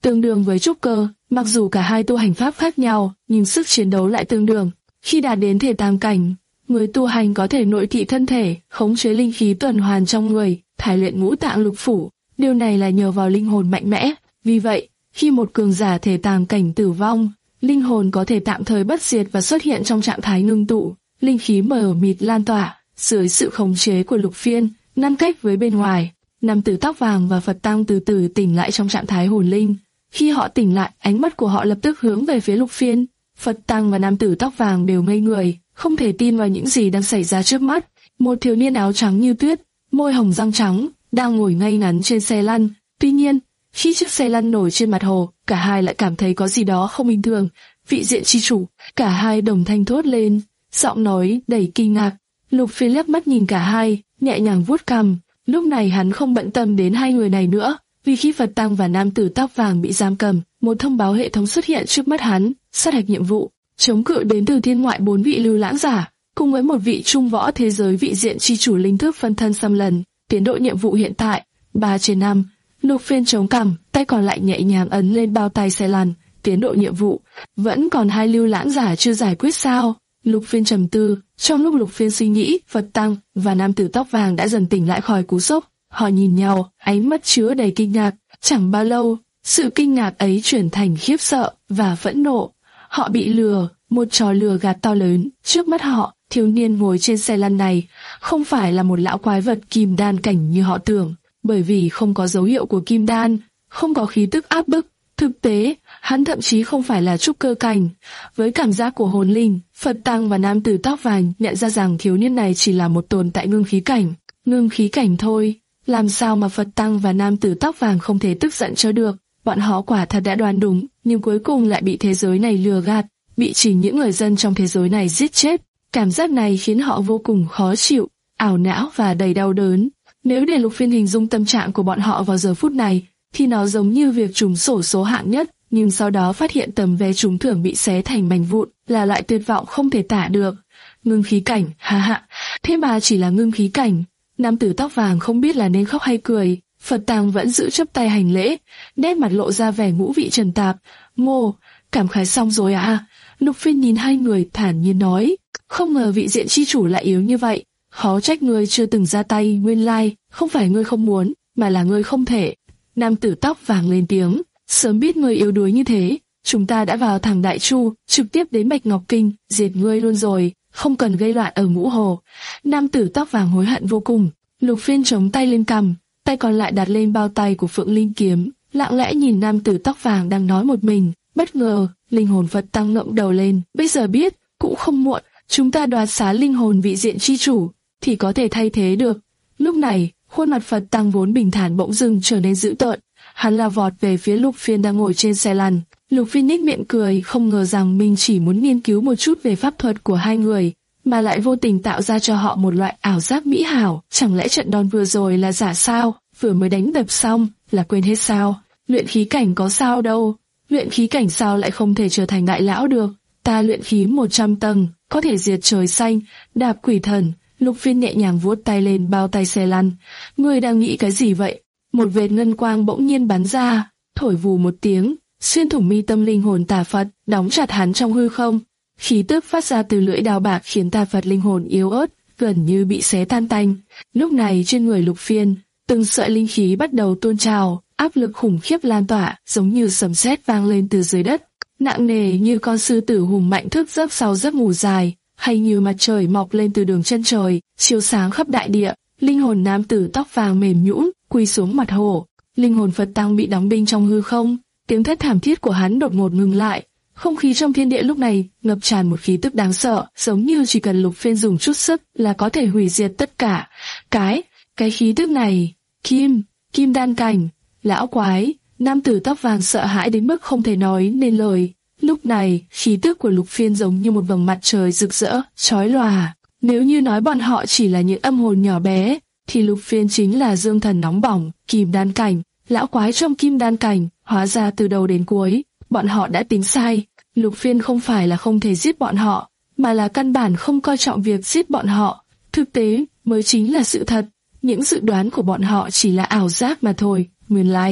tương đương với trúc cơ. Mặc dù cả hai tu hành pháp khác nhau, nhưng sức chiến đấu lại tương đương. Khi đạt đến thể tam cảnh, người tu hành có thể nội thị thân thể, khống chế linh khí tuần hoàn trong người, thải luyện ngũ tạng lục phủ. Điều này là nhờ vào linh hồn mạnh mẽ. Vì vậy, khi một cường giả thể tam cảnh tử vong, linh hồn có thể tạm thời bất diệt và xuất hiện trong trạng thái ngưng tụ, linh khí mờ mịt lan tỏa. Dưới sự khống chế của Lục Phiên, ngăn cách với bên ngoài, nam tử tóc vàng và Phật Tăng từ từ tỉnh lại trong trạng thái hồn linh. Khi họ tỉnh lại, ánh mắt của họ lập tức hướng về phía Lục Phiên. Phật Tăng và nam tử tóc vàng đều ngây người, không thể tin vào những gì đang xảy ra trước mắt. Một thiếu niên áo trắng như tuyết, môi hồng răng trắng, đang ngồi ngay ngắn trên xe lăn. Tuy nhiên, khi chiếc xe lăn nổi trên mặt hồ, cả hai lại cảm thấy có gì đó không bình thường. Vị diện chi chủ, cả hai đồng thanh thốt lên, giọng nói đầy kinh ngạc. Lục Phiên liếc mắt nhìn cả hai, nhẹ nhàng vuốt cằm. Lúc này hắn không bận tâm đến hai người này nữa, vì khi Phật Tăng và nam tử tóc vàng bị giam cầm, một thông báo hệ thống xuất hiện trước mắt hắn: sát hạch nhiệm vụ, chống cự đến từ thiên ngoại bốn vị lưu lãng giả, cùng với một vị trung võ thế giới vị diện chi chủ linh thức phân thân xăm lần. Tiến độ nhiệm vụ hiện tại ba trên năm. Lục Phiên chống cằm, tay còn lại nhẹ nhàng ấn lên bao tay xe lăn. Tiến độ nhiệm vụ vẫn còn hai lưu lãng giả chưa giải quyết sao? Lục Phiên trầm tư. Trong lúc Lục Phiên suy nghĩ, Phật Tăng và nam tử tóc vàng đã dần tỉnh lại khỏi cú sốc. Họ nhìn nhau, ánh mắt chứa đầy kinh ngạc. Chẳng bao lâu, sự kinh ngạc ấy chuyển thành khiếp sợ và phẫn nộ. Họ bị lừa, một trò lừa gạt to lớn. Trước mắt họ, thiếu niên ngồi trên xe lăn này không phải là một lão quái vật kim đan cảnh như họ tưởng, bởi vì không có dấu hiệu của kim đan, không có khí tức áp bức. Thực tế, hắn thậm chí không phải là trúc cơ cảnh. Với cảm giác của hồn linh, Phật Tăng và nam tử tóc vàng nhận ra rằng thiếu niên này chỉ là một tồn tại ngưng khí cảnh. Ngưng khí cảnh thôi, làm sao mà Phật Tăng và nam tử tóc vàng không thể tức giận cho được. Bọn họ quả thật đã đoán đúng, nhưng cuối cùng lại bị thế giới này lừa gạt, bị chỉ những người dân trong thế giới này giết chết. Cảm giác này khiến họ vô cùng khó chịu, ảo não và đầy đau đớn. Nếu để Lục Phiên hình dung tâm trạng của bọn họ vào giờ phút này, thì nó giống như việc trúng xổ số hạng nhất, nhưng sau đó phát hiện tấm vé trúng thưởng bị xé thành mảnh vụn, là loại tuyệt vọng không thể tả được. Ngưng khí cảnh, ha ha, thế mà chỉ là ngưng khí cảnh. Nam tử tóc vàng không biết là nên khóc hay cười. Phật Tăng vẫn giữ chấp tay hành lễ, nét mặt lộ ra vẻ ngũ vị trần tạp. Ngô, cảm khái xong rồi à? Lục Phiên nhìn hai người thản nhiên nói, không ngờ vị diện chi chủ lại yếu như vậy. Khó trách ngươi chưa từng ra tay, nguyên lai, không phải ngươi không muốn, mà là ngươi không thể. Nam tử tóc vàng lên tiếng, sớm biết ngươi yếu đuối như thế, chúng ta đã vào thẳng Đại Chu, trực tiếp đến Bạch Ngọc Kinh, diệt ngươi luôn rồi, không cần gây loạn ở Ngũ Hồ. Nam tử tóc vàng hối hận vô cùng. Lục Phiên chống tay lên cằm, tay còn lại đặt lên bao tay của Phượng Linh kiếm, lặng lẽ nhìn nam tử tóc vàng đang nói một mình. Bất ngờ, linh hồn Phật Tăng ngẩng đầu lên, bây giờ biết, cũng không muộn, chúng ta đoạt xá linh hồn vị diện chi chủ, thì có thể thay thế được. Lúc này, khuôn mặt Phật Tăng vốn bình thản bỗng dưng trở nên dữ tợn. Hắn lao vọt về phía Lục Phiên đang ngồi trên xe lăn. Lục Phiên nhếch miệng cười, không ngờ rằng mình chỉ muốn nghiên cứu một chút về pháp thuật của hai người, mà lại vô tình tạo ra cho họ một loại ảo giác mỹ hảo. Chẳng lẽ trận đòn vừa rồi là giả sao? Vừa mới đánh đập xong, là quên hết sao? Luyện khí cảnh có sao đâu? Luyện khí cảnh sao lại không thể trở thành đại lão được? Ta luyện khí một trăm tầng, có thể diệt trời xanh, đạp quỷ thần. Lục Phiên nhẹ nhàng vuốt tay lên bao tay xe lăn. Ngươi đang nghĩ cái gì vậy? Một vệt ngân quang bỗng nhiên bắn ra, thổi vù một tiếng, xuyên thủng mi tâm linh hồn Tà Phật, đóng chặt hắn trong hư không. Khí tức phát ra từ lưỡi đao bạc khiến Tà Phật linh hồn yếu ớt, gần như bị xé tan tanh. Lúc này trên người Lục Phiên, từng sợi linh khí bắt đầu tuôn trào, áp lực khủng khiếp lan tỏa, giống như sấm sét vang lên từ dưới đất, nặng nề như con sư tử hùng mạnh thức giấc sau giấc ngủ dài, hay như mặt trời mọc lên từ đường chân trời, chiếu sáng khắp đại địa. Linh hồn nam tử tóc vàng mềm nhũn quỳ xuống mặt hồ. Linh hồn Phật Tăng bị đóng binh trong hư không, tiếng thét thảm thiết của hắn đột ngột ngừng lại. Không khí trong thiên địa lúc này ngập tràn một khí tức đáng sợ, giống như chỉ cần Lục Phiên dùng chút sức là có thể hủy diệt tất cả. Cái, cái khí tức này, kim, kim đan cảnh, lão quái. Nam tử tóc vàng sợ hãi đến mức không thể nói nên lời. Lúc này, khí tức của Lục Phiên giống như một vầng mặt trời rực rỡ, chói lòa. Nếu như nói bọn họ chỉ là những âm hồn nhỏ bé, thì Lục Phiên chính là dương thần nóng bỏng, kim đan cảnh, lão quái trong kim đan cảnh. Hóa ra từ đầu đến cuối, bọn họ đã tính sai. Lục Phiên không phải là không thể giết bọn họ, mà là căn bản không coi trọng việc giết bọn họ. Thực tế mới chính là sự thật. Những dự đoán của bọn họ chỉ là ảo giác mà thôi. Nguyên lai,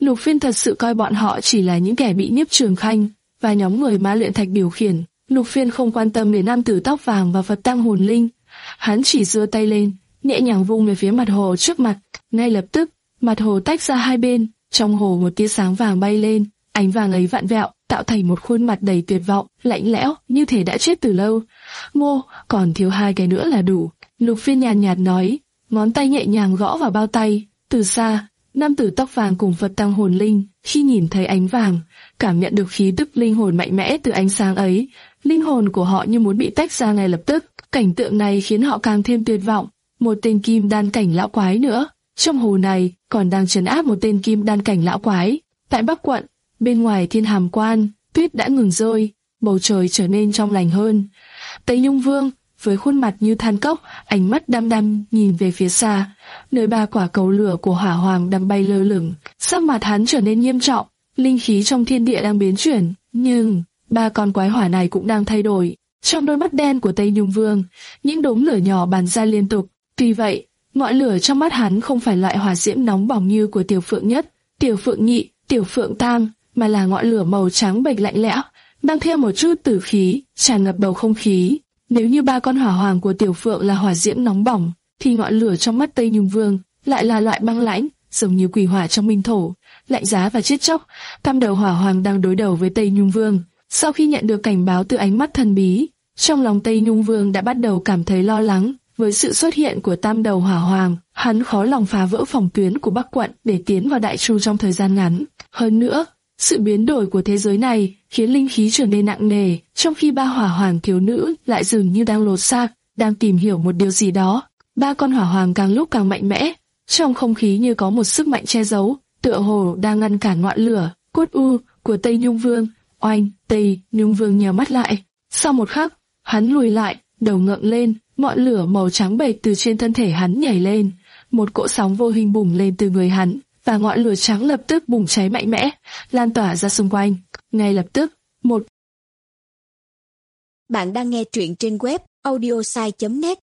Lục Phiên thật sự coi bọn họ chỉ là những kẻ bị Nhiếp Trường Khanh và nhóm người Ma Luyện Thạch điều khiển. Lục Phiên không quan tâm đến nam tử tóc vàng và Phật Tăng Hồn Linh. Hắn chỉ giơ tay lên, nhẹ nhàng vung về phía mặt hồ trước mặt. Ngay lập tức, mặt hồ tách ra hai bên, trong hồ một tia sáng vàng bay lên, ánh vàng ấy vặn vẹo, tạo thành một khuôn mặt đầy tuyệt vọng, lạnh lẽo, như thể đã chết từ lâu. Mô, còn thiếu hai cái nữa là đủ. Lục Phiên nhàn nhạt nói, ngón tay nhẹ nhàng gõ vào bao tay. Từ xa, nam tử tóc vàng cùng Phật Tăng Hồn Linh, khi nhìn thấy ánh vàng, cảm nhận được khí tức linh hồn mạnh mẽ từ ánh sáng ấy, linh hồn của họ như muốn bị tách ra ngay lập tức. Cảnh tượng này khiến họ càng thêm tuyệt vọng. Một tên kim đan cảnh lão quái nữa, trong hồ này còn đang trấn áp một tên kim đan cảnh lão quái. Tại Bắc quận, bên ngoài Thiên Hàm Quan, tuyết đã ngừng rơi, bầu trời trở nên trong lành hơn. Tây Nhung Vương, với khuôn mặt như than cốc, ánh mắt đăm đăm nhìn về phía xa, nơi ba quả cầu lửa của Hỏa Hoàng đang bay lơ lửng. Sắc mặt hắn trở nên nghiêm trọng, linh khí trong thiên địa đang biến chuyển, nhưng ba con quái hỏa này cũng đang thay đổi. Trong đôi mắt đen của Tây Nhung Vương, những đốm lửa nhỏ bắn ra liên tục. Tuy vậy, ngọn lửa trong mắt hắn không phải loại hỏa diễm nóng bỏng như của Tiểu Phượng Nhất, Tiểu Phượng Nhị, Tiểu Phượng Tam, mà là ngọn lửa màu trắng bệch lạnh lẽo, mang theo một chút tử khí, tràn ngập bầu không khí. Nếu như ba con hỏa hoàng của Tiểu Phượng là hỏa diễm nóng bỏng, thì ngọn lửa trong mắt Tây Nhung Vương lại là loại băng lãnh, giống như quỷ hỏa trong minh thổ, lạnh giá và chết chóc. Tam đầu hỏa hoàng đang đối đầu với Tây Nhung Vương. Sau khi nhận được cảnh báo từ ánh mắt thần bí, trong lòng Tây Nhung Vương đã bắt đầu cảm thấy lo lắng. Với sự xuất hiện của tam đầu hỏa hoàng, hắn khó lòng phá vỡ phòng tuyến của Bắc quận để tiến vào Đại Chu trong thời gian ngắn. Hơn nữa, sự biến đổi của thế giới này khiến linh khí trở nên nặng nề, trong khi ba hỏa hoàng thiếu nữ lại dường như đang lột xác, đang tìm hiểu một điều gì đó. Ba con hỏa hoàng càng lúc càng mạnh mẽ, trong không khí như có một sức mạnh che giấu, tựa hồ đang ngăn cản ngọn lửa cốt u của Tây Nhung Vương. Oanh, Tây Nhung Vương nhíu mắt lại. Sau một khắc, hắn lùi lại, đầu ngẩng lên, ngọn lửa màu trắng bệch từ trên thân thể hắn nhảy lên, một cỗ sóng vô hình bùng lên từ người hắn, và ngọn lửa trắng lập tức bùng cháy mạnh mẽ, lan tỏa ra xung quanh. Ngay lập tức, một Bạn đang nghe truyện trên web audiosai chấm net.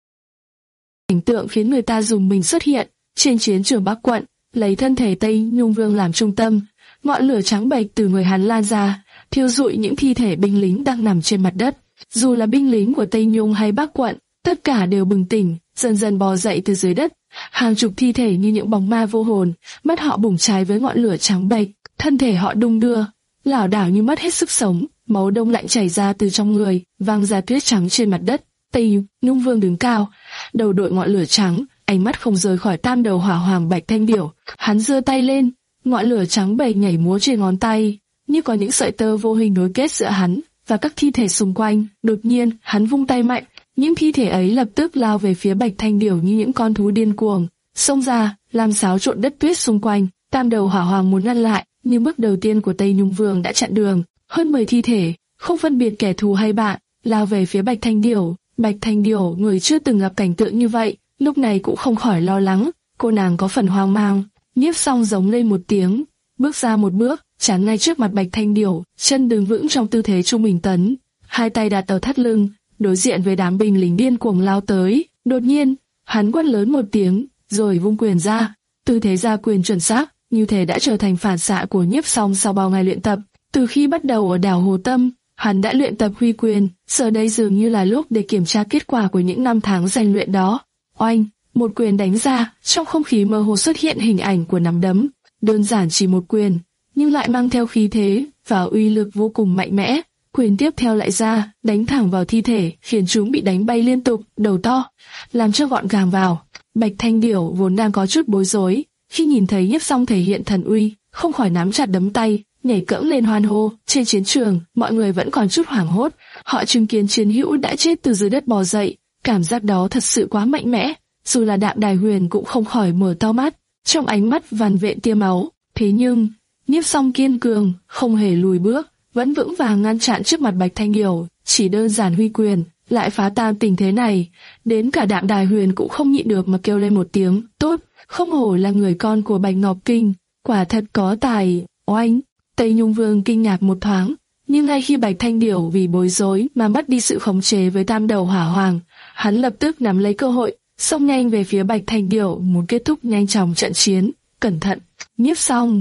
Cảnh tượng khiến người ta dùng mình xuất hiện trên chiến trường Bắc quận, lấy thân thể Tây Nhung Vương làm trung tâm, ngọn lửa trắng bệch từ người hắn lan ra, thiêu rụi những thi thể binh lính đang nằm trên mặt đất. Dù là binh lính của Tây Nhung hay Bắc quận, tất cả đều bừng tỉnh, dần dần bò dậy từ dưới đất. Hàng chục thi thể như những bóng ma vô hồn, mắt họ bùng cháy với ngọn lửa trắng bệch, thân thể họ đung đưa, lảo đảo như mất hết sức sống, máu đông lạnh chảy ra từ trong người, văng ra tuyết trắng trên mặt đất. Tây Nhung Vương đứng cao, đầu đội ngọn lửa trắng, ánh mắt không rời khỏi tam đầu hỏa hoàng Bạch Thanh Điểu. Hắn giơ tay lên, ngọn lửa trắng bệch nhảy múa trên ngón tay, như có những sợi tơ vô hình nối kết giữa hắn và các thi thể xung quanh. Đột nhiên, hắn vung tay mạnh, những thi thể ấy lập tức lao về phía Bạch Thanh Điểu như những con thú điên cuồng, xông ra, làm xáo trộn đất tuyết xung quanh. Tam đầu hỏa hoàng muốn ngăn lại, nhưng bước đầu tiên của Tây Nhung Vương đã chặn đường. Hơn mười thi thể, không phân biệt kẻ thù hay bạn, lao về phía Bạch Thanh Điểu. Bạch Thanh Điểu, người chưa từng gặp cảnh tượng như vậy, lúc này cũng không khỏi lo lắng. Cô nàng có phần hoang mang. Nhiếp Song giống lên một tiếng, bước ra một bước, chắn ngay trước mặt Bạch Thanh Điểu, chân đứng vững trong tư thế trung bình tấn, hai tay đặt ở thắt lưng, đối diện với đám binh lính điên cuồng lao tới. Đột nhiên, hắn quát lớn một tiếng, rồi vung quyền ra. Tư thế ra quyền chuẩn xác, như thể đã trở thành phản xạ của Nhiếp Song sau bao ngày luyện tập. Từ khi bắt đầu ở đảo Hồ Tâm, hắn đã luyện tập huy quyền, giờ đây dường như là lúc để kiểm tra kết quả của những năm tháng rèn luyện đó. Oanh, một quyền đánh ra, trong không khí mơ hồ xuất hiện hình ảnh của nắm đấm. Đơn giản chỉ một quyền, nhưng lại mang theo khí thế và uy lực vô cùng mạnh mẽ. Quyền tiếp theo lại ra, đánh thẳng vào thi thể, khiến chúng bị đánh bay liên tục, đầu to, làm cho gọn gàng vào. Bạch Thanh Điểu vốn đang có chút bối rối, khi nhìn thấy Nhiếp Song thể hiện thần uy, không khỏi nắm chặt đấm tay, nhảy cẫng lên hoan hô. Trên chiến trường, mọi người vẫn còn chút hoảng hốt, họ chứng kiến chiến hữu đã chết từ dưới đất bò dậy, cảm giác đó thật sự quá mạnh mẽ. Dù là Đạm Đài Huyền cũng không khỏi mở to mắt, trong ánh mắt vằn vện tia máu. Thế nhưng, Nhiếp Song kiên cường, không hề lùi bước, vẫn vững vàng ngăn chặn trước mặt Bạch Thanh Điểu, chỉ đơn giản huy quyền, lại phá tan tình thế này. Đến cả Đạm Đài Huyền cũng không nhịn được mà kêu lên một tiếng, tốt, không hổ là người con của Bạch Ngọc Kinh, quả thật có tài. Oanh, Tây Nhung Vương kinh ngạc một thoáng, nhưng ngay khi Bạch Thanh Điểu vì bối rối mà mất đi sự khống chế với tam đầu hỏa hoàng, hắn lập tức nắm lấy cơ hội, xông nhanh về phía Bạch Thanh Điểu, muốn kết thúc nhanh chóng trận chiến. Cẩn thận! Nhiếp Song,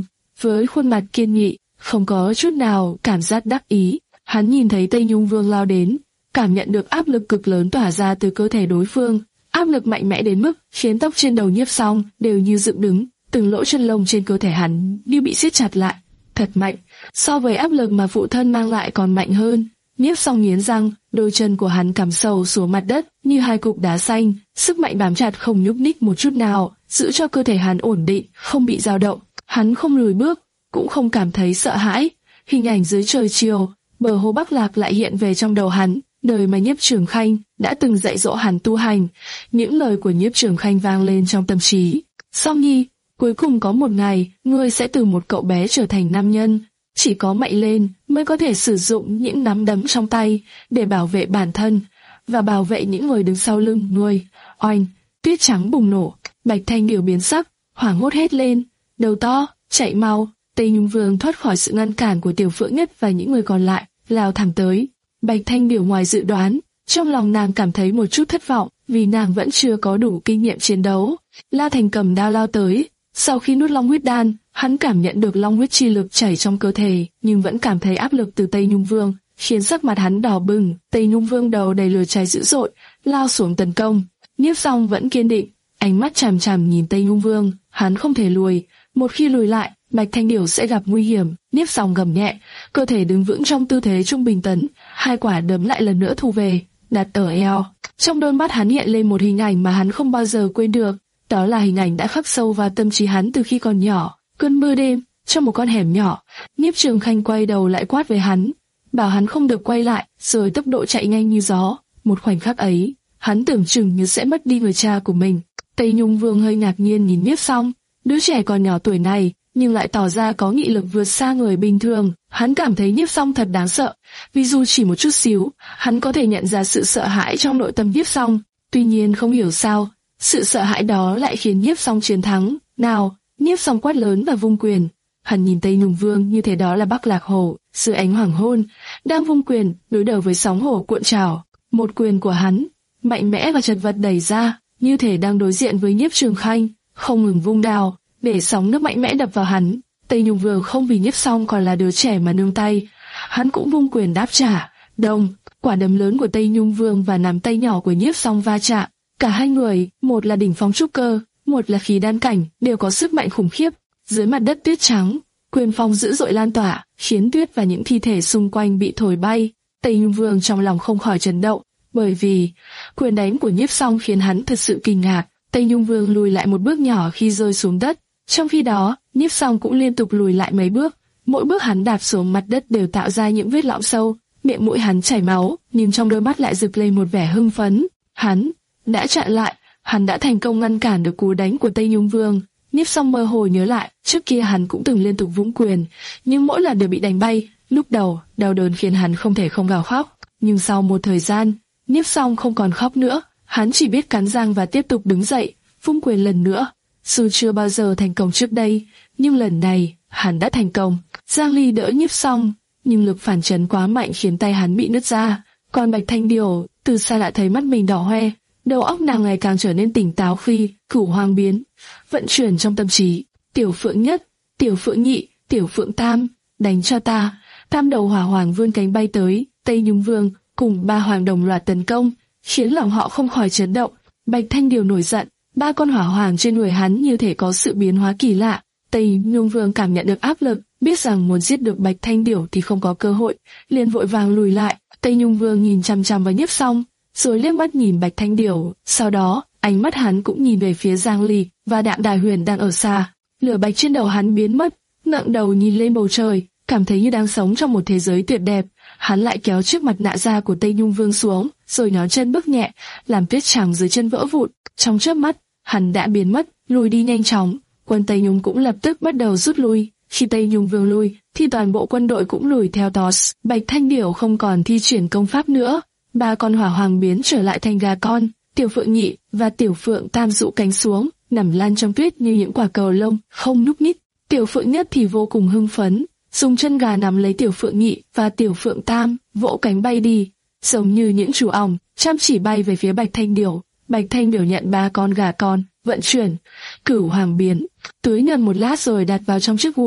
với khuôn mặt kiên nghị, không có chút nào cảm giác đắc ý. Hắn nhìn thấy Tây Nhung Vương lao đến, cảm nhận được áp lực cực lớn tỏa ra từ cơ thể đối phương, áp lực mạnh mẽ đến mức khiến tóc trên đầu Nhiếp Song đều như dựng đứng, từng lỗ chân lông trên cơ thể hắn như bị siết chặt lại, thật mạnh. So với áp lực mà phụ thân mang lại còn mạnh hơn. Nhiếp Song nghiến răng, đôi chân của hắn cắm sâu xuống mặt đất như hai cục đá xanh, sức mạnh bám chặt không nhúc nhích một chút nào, giữ cho cơ thể hắn ổn định, không bị dao động. Hắn không lùi bước, cũng không cảm thấy sợ hãi. Hình ảnh dưới trời chiều, bờ hồ Bắc Lạc lại hiện về trong đầu hắn, đời mà Nhiếp Trường Khanh đã từng dạy dỗ hắn tu hành. Những lời của Nhiếp Trường Khanh vang lên trong tâm trí. Song Nhi, cuối cùng có một ngày, ngươi sẽ từ một cậu bé trở thành nam nhân. Chỉ có mạnh lên mới có thể sử dụng những nắm đấm trong tay để bảo vệ bản thân và bảo vệ những người đứng sau lưng ngươi. Oanh, tuyết trắng bùng nổ, Bạch Thanh Điểu biến sắc, hoảng hốt hét lên, đầu to, chạy mau. Tây Nhung Vương thoát khỏi sự ngăn cản của Tiểu Phượng Nhất và những người còn lại, lao thẳng tới. Bạch Thanh Điểu ngoài dự đoán, trong lòng nàng cảm thấy một chút thất vọng, vì nàng vẫn chưa có đủ kinh nghiệm chiến đấu. La Thành cầm đao lao tới. Sau khi nuốt long huyết đan, hắn cảm nhận được long huyết chi lực chảy trong cơ thể, nhưng vẫn cảm thấy áp lực từ Tây Nhung Vương, khiến sắc mặt hắn đỏ bừng. Tây Nhung Vương đầu đầy lửa cháy dữ dội, lao xuống tấn công. Nhiếp Song vẫn kiên định, ánh mắt chằm chằm nhìn Tây Nhung Vương, hắn không thể lùi. Một khi lùi lại, Bạch Thanh Điểu sẽ gặp nguy hiểm. Nhiếp Song gầm nhẹ, cơ thể đứng vững trong tư thế trung bình tấn, hai quả đấm lại lần nữa thu về, đặt ở eo. Trong đôi mắt hắn hiện lên một hình ảnh mà hắn không bao giờ quên được. Đó là hình ảnh đã khắc sâu vào tâm trí hắn từ khi còn nhỏ. Cơn mưa đêm, trong một con hẻm nhỏ, Nhiếp Trường Khanh quay đầu lại quát với hắn, bảo hắn không được quay lại, rồi tốc độ chạy nhanh như gió. Một khoảnh khắc ấy, hắn tưởng chừng như sẽ mất đi người cha của mình. Tây Nhung Vương hơi ngạc nhiên nhìn Nhiếp Song, đứa trẻ còn nhỏ tuổi này, nhưng lại tỏ ra có nghị lực vượt xa người bình thường. Hắn cảm thấy Nhiếp Song thật đáng sợ, vì dù chỉ một chút xíu, hắn có thể nhận ra sự sợ hãi trong nội tâm Nhiếp Song. Tuy nhiên không hiểu sao, sự sợ hãi đó lại khiến Nhiếp Song chiến thắng. Nào, Nhiếp Song quát lớn và vung quyền. Hắn nhìn Tây Nhung Vương như thể đó là Bắc Lạc Hồ, dưới ánh hoàng hôn, đang vung quyền đối đầu với sóng hồ cuộn trào. Một quyền của hắn, mạnh mẽ và chật vật đẩy ra, như thể đang đối diện với Nhiếp Trường Khanh, không ngừng vung đao, để sóng nước mạnh mẽ đập vào hắn. Tây Nhung Vương không vì Nhiếp Song còn là đứa trẻ mà nương tay, hắn cũng vung quyền đáp trả. Đồng, quả đấm lớn của Tây Nhung Vương và nắm tay nhỏ của Nhiếp Song va chạm. Cả hai người, một là đỉnh phong trúc cơ, một là khí đan cảnh, đều có sức mạnh khủng khiếp. Dưới mặt đất tuyết trắng, quyền phong dữ dội lan tỏa, khiến tuyết và những thi thể xung quanh bị thổi bay. Tây Nhung Vương trong lòng không khỏi chấn động, bởi vì quyền đánh của Nhiếp Song khiến hắn thật sự kinh ngạc. Tây Nhung Vương lùi lại một bước nhỏ khi rơi xuống đất, trong khi đó Nhiếp Song cũng liên tục lùi lại mấy bước. Mỗi bước hắn đạp xuống mặt đất đều tạo ra những vết lõm sâu, miệng mũi hắn chảy máu, nhưng trong đôi mắt lại rực lên một vẻ hưng phấn. Hắn đã chặn lại, hắn đã thành công ngăn cản được cú đánh của Tây Nhung Vương. Nhiếp Song mơ hồ nhớ lại, trước kia hắn cũng từng liên tục vung quyền, nhưng mỗi lần đều bị đánh bay. Lúc đầu, đau đớn khiến hắn không thể không gào khóc, nhưng sau một thời gian, Nhiếp Song không còn khóc nữa, hắn chỉ biết cắn răng và tiếp tục đứng dậy, vung quyền lần nữa. Dù chưa bao giờ thành công trước đây, nhưng lần này, hắn đã thành công. Giang Ly đỡ Nhiếp Song, nhưng lực phản chấn quá mạnh khiến tay hắn bị nứt ra. Còn Bạch Thanh Điểu, từ xa lại thấy mắt mình đỏ hoe, đầu óc nàng ngày càng trở nên tỉnh táo khi cửu hoàng biến vận chuyển trong tâm trí. Tiểu Phượng Nhất, Tiểu Phượng Nhị, Tiểu Phượng Tam, đánh cho ta! Tam đầu hỏa hoàng vươn cánh bay tới. Tây Nhung Vương cùng ba hoàng đồng loạt tấn công, khiến lòng họ không khỏi chấn động. Bạch Thanh Điểu nổi giận, ba con hỏa hoàng trên người hắn như thể có sự biến hóa kỳ lạ. Tây Nhung Vương cảm nhận được áp lực, biết rằng muốn giết được Bạch Thanh Điểu thì không có cơ hội, liền vội vàng lùi lại. Tây Nhung Vương nhìn chằm chằm vào Nhiếp Song, rồi liếc mắt nhìn Bạch Thanh Điểu, sau đó ánh mắt hắn cũng nhìn về phía Giang Ly và Đạm Đài Huyền đang ở xa. Lửa bạch trên đầu hắn biến mất, ngẩng đầu nhìn lên bầu trời, cảm thấy như đang sống trong một thế giới tuyệt đẹp. Hắn lại kéo chiếc mặt nạ da của Tây Nhung Vương xuống, rồi nhón chân bước nhẹ, làm tuyết trắng dưới chân vỡ vụn. Trong chớp mắt, hắn đã biến mất, lùi đi nhanh chóng. Quân Tây Nhung cũng lập tức bắt đầu rút lui. Khi Tây Nhung Vương lui, thì toàn bộ quân đội cũng lùi theo tos. Bạch Thanh Điểu không còn thi triển công pháp nữa. Ba con hỏa hoàng biến trở lại thành gà con. Tiểu Phượng Nhị và Tiểu Phượng Tam dụ cánh xuống, nằm lăn trong tuyết như những quả cầu lông, không nhúc nhích. Tiểu Phượng Nhất thì vô cùng hưng phấn, dùng chân gà nắm lấy Tiểu Phượng Nhị và Tiểu Phượng Tam, vỗ cánh bay đi, giống như những chú ong, chăm chỉ bay về phía Bạch Thanh Điểu. Bạch Thanh Điểu nhận ba con gà con, vận chuyển cửu hoàng biến, tưới ngân một lát rồi đặt vào trong chiếc gùi,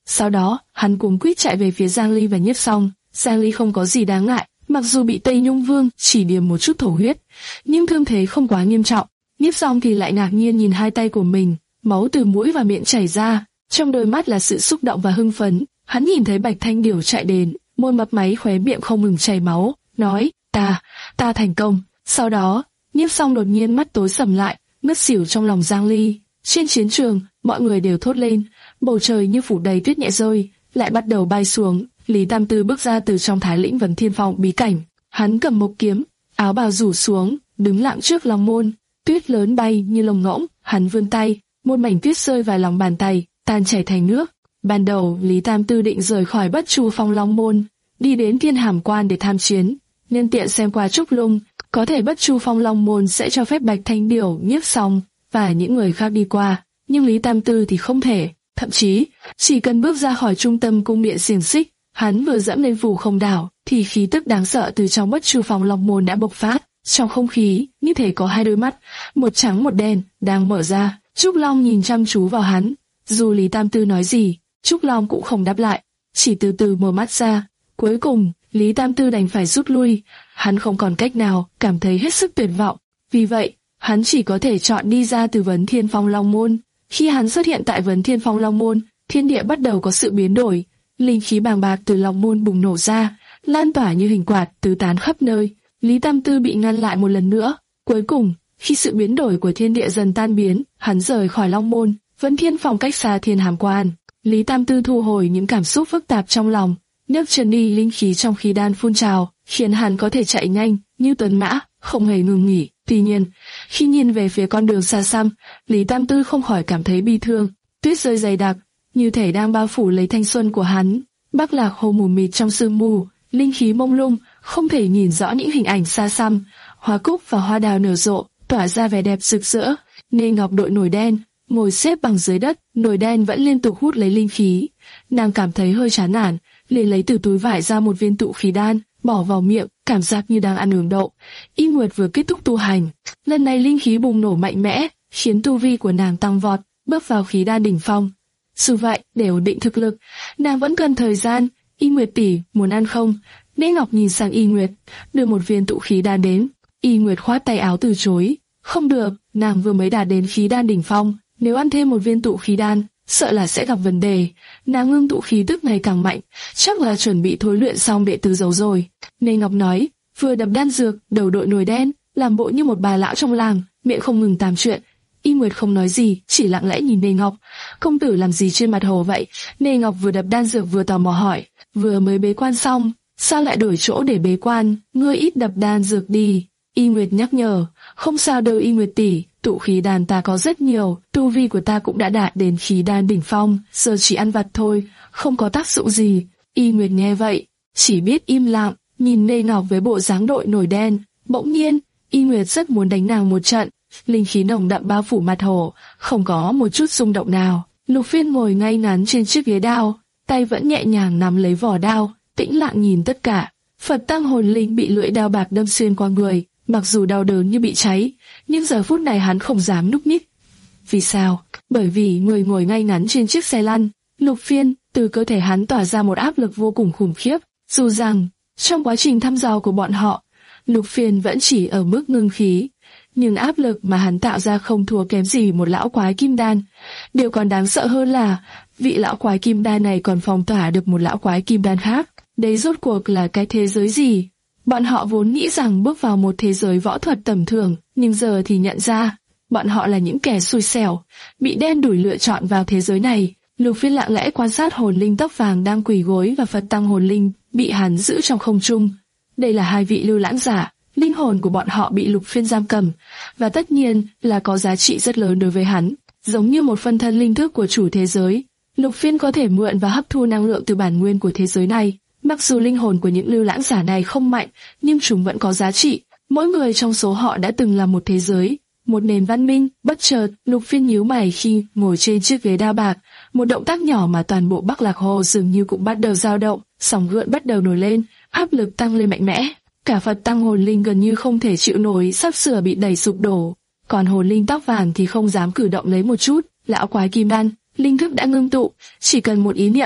Sau đó, hắn cuống quýt chạy về phía Giang Ly và Nhiếp Song. Giang Ly không có gì đáng ngại, mặc dù bị Tây Nhung Vương chỉ điểm một chút thổ huyết, nhưng thương thế không quá nghiêm trọng. Nhiếp Song thì lại ngạc nhiên nhìn hai tay của mình, máu từ mũi và miệng chảy ra, trong đôi mắt là sự xúc động và hưng phấn. Hắn nhìn thấy Bạch Thanh Điểu chạy đến, môi mấp máy khóe miệng không ngừng chảy máu, nói: "Ta, ta thành công." Sau đó, Nhiếp Song đột nhiên mắt tối sầm lại, ngất xỉu trong lòng Giang Ly. Trên chiến trường, mọi người đều thốt lên, bầu trời như phủ đầy tuyết nhẹ rơi, lại bắt đầu bay xuống. Lý Tam Tư bước ra từ trong Thái Lĩnh Vấn Thiên Phong bí cảnh, hắn cầm một kiếm, áo bào rủ xuống, đứng lặng trước Long Môn. Tuyết lớn bay như lông ngỗng, hắn vươn tay, một mảnh tuyết rơi vào lòng bàn tay, tan chảy thành nước. Ban đầu, Lý Tam Tư định rời khỏi Bất Chu Phong Long Môn, đi đến Thiên Hàm Quan để tham chiến, nhân tiện xem qua Trúc Lung, có thể Bất Chu Phong Long Môn sẽ cho phép Bạch Thanh Điểu, Nhiếp Song và những người khác đi qua, nhưng Lý Tam Tư thì không thể. Thậm chí, chỉ cần bước ra khỏi trung tâm cung điện xiềng xích, hắn vừa dẫm lên phù không đảo, thì khí tức đáng sợ từ trong Bất Chu Phong Long Môn đã bộc phát. Trong không khí, như thể có hai đôi mắt, một trắng một đen, đang mở ra. Trúc Long nhìn chăm chú vào hắn. Dù Lý Tam Tư nói gì, Trúc Long cũng không đáp lại, chỉ từ từ mở mắt ra. Cuối cùng, Lý Tam Tư đành phải rút lui. Hắn không còn cách nào, cảm thấy hết sức tuyệt vọng. Vì vậy, hắn chỉ có thể chọn đi ra từ Vấn Thiên Phong Long Môn. Khi hắn xuất hiện tại Vấn Thiên Phong Long Môn, thiên địa bắt đầu có sự biến đổi. Linh khí bàng bạc từ Long Môn bùng nổ ra, lan tỏa như hình quạt tứ tán khắp nơi. Lý Tam Tư bị ngăn lại một lần nữa. Cuối cùng, khi sự biến đổi của thiên địa dần tan biến, hắn rời khỏi Long Môn, Vấn Thiên Phong cách xa Thiên Hàm Quan. Lý Tam Tư thu hồi những cảm xúc phức tạp trong lòng, nhấc chân đi, linh khí trong khí đan phun trào, khiến hắn có thể chạy nhanh như tuấn mã, không hề ngừng nghỉ. Tuy nhiên, khi nhìn về phía con đường xa xăm, Lý Tam Tư không khỏi cảm thấy bi thương. Tuyết rơi dày đặc, như thể đang bao phủ lấy thanh xuân của hắn. Bắc Lạc Hồ mù mịt trong sương mù, linh khí mông lung, không thể nhìn rõ những hình ảnh xa xăm. Hoa cúc và hoa đào nở rộ, tỏa ra vẻ đẹp rực rỡ. Nê Ngọc đội nổi đen, ngồi xếp bằng dưới đất, nồi đen vẫn liên tục hút lấy linh khí. Nàng cảm thấy hơi chán nản, liền lấy từ túi vải ra một viên tụ khí đan, bỏ vào miệng, cảm giác như đang ăn ương đậu. Y Nguyệt vừa kết thúc tu hành, lần này linh khí bùng nổ mạnh mẽ, khiến tu vi của nàng tăng vọt, bước vào khí đan đỉnh phong. Dù vậy, để ổn định thực lực, nàng vẫn cần thời gian. Y Nguyệt tỷ, muốn ăn không? Nê Ngọc nhìn sang Y Nguyệt, đưa một viên tụ khí đan đến. Y Nguyệt khoát tay áo từ chối. Không được, nàng vừa mới đạt đến khí đan đỉnh phong, nếu ăn thêm một viên tụ khí đan, sợ là sẽ gặp vấn đề. Nàng ngưng tụ khí tức ngày càng mạnh, chắc là chuẩn bị thối luyện xong đệ tứ dấu rồi. Nê Ngọc nói, vừa đập đan dược, đầu đội nồi đen, làm bộ như một bà lão trong làng, miệng không ngừng tám chuyện. Y Nguyệt không nói gì, chỉ lặng lẽ nhìn Nê Ngọc. Công tử làm gì trên mặt hồ vậy? Nê Ngọc vừa đập đan dược vừa tò mò hỏi. Vừa mới bế quan xong, sao lại đổi chỗ để bế quan? Ngươi ít đập đan dược đi. Y Nguyệt nhắc nhở. Không sao đâu Y Nguyệt tỷ, tụ khí đan ta có rất nhiều, tu vi của ta cũng đã đạt đến khí đan đỉnh phong, giờ chỉ ăn vặt thôi, không có tác dụng gì. Y Nguyệt nghe vậy, chỉ biết im lặng, nhìn Nê Ngọc với bộ dáng đội nổi đen. Bỗng nhiên, Y Nguyệt rất muốn đánh nàng một trận. Linh khí nồng đậm bao phủ mặt hồ, không có một chút rung động nào. Lục Phiên ngồi ngay ngắn trên chiếc ghế đao, tay vẫn nhẹ nhàng nắm lấy vỏ đao, tĩnh lặng nhìn tất cả. Phật Tăng Hồn Linh bị lưỡi đao bạc đâm xuyên qua người, mặc dù đau đớn như bị cháy, nhưng giờ phút này hắn không dám núp nhích. Vì sao? Bởi vì người ngồi ngay ngắn trên chiếc xe lăn. Lục Phiên, từ cơ thể hắn tỏa ra một áp lực vô cùng khủng khiếp. Dù rằng trong quá trình thăm dò của bọn họ, Lục Phiên vẫn chỉ ở mức ngưng khí, nhưng áp lực mà hắn tạo ra không thua kém gì một lão quái kim đan. Điều còn đáng sợ hơn là vị lão quái kim đan này còn phong tỏa được một lão quái kim đan khác. Đấy rốt cuộc là cái thế giới gì? Bọn họ vốn nghĩ rằng bước vào một thế giới võ thuật tầm thường, nhưng giờ thì nhận ra, bọn họ là những kẻ xui xẻo, bị đen đủi lựa chọn vào thế giới này. Lục Phiên lặng lẽ quan sát hồn linh tóc vàng đang quỳ gối và Phật Tăng Hồn Linh bị hắn giữ trong không trung. Đây là hai vị lưu lãng giả, linh hồn của bọn họ bị Lục Phiên giam cầm, và tất nhiên là có giá trị rất lớn đối với hắn, giống như một phân thân linh thức của chủ thế giới. Lục Phiên có thể mượn và hấp thu năng lượng từ bản nguyên của thế giới này. Mặc dù linh hồn của những lưu lãng giả này không mạnh, nhưng chúng vẫn có giá trị. Mỗi người trong số họ đã từng là một thế giới, một nền văn minh. Bất chợt, Lục Phiên nhíu mày khi ngồi trên chiếc ghế đao bạc, một động tác nhỏ mà toàn bộ Bắc Lạc Hồ dường như cũng bắt đầu dao động, sóng gợn bắt đầu nổi lên, áp lực tăng lên mạnh mẽ. Cả Phật Tăng Hồn Linh gần như không thể chịu nổi, sắp sửa bị đẩy sụp đổ. Còn hồn linh tóc vàng thì không dám cử động lấy một chút. Lão quái kim đan, linh thức đã ngưng tụ, chỉ cần một ý niệm,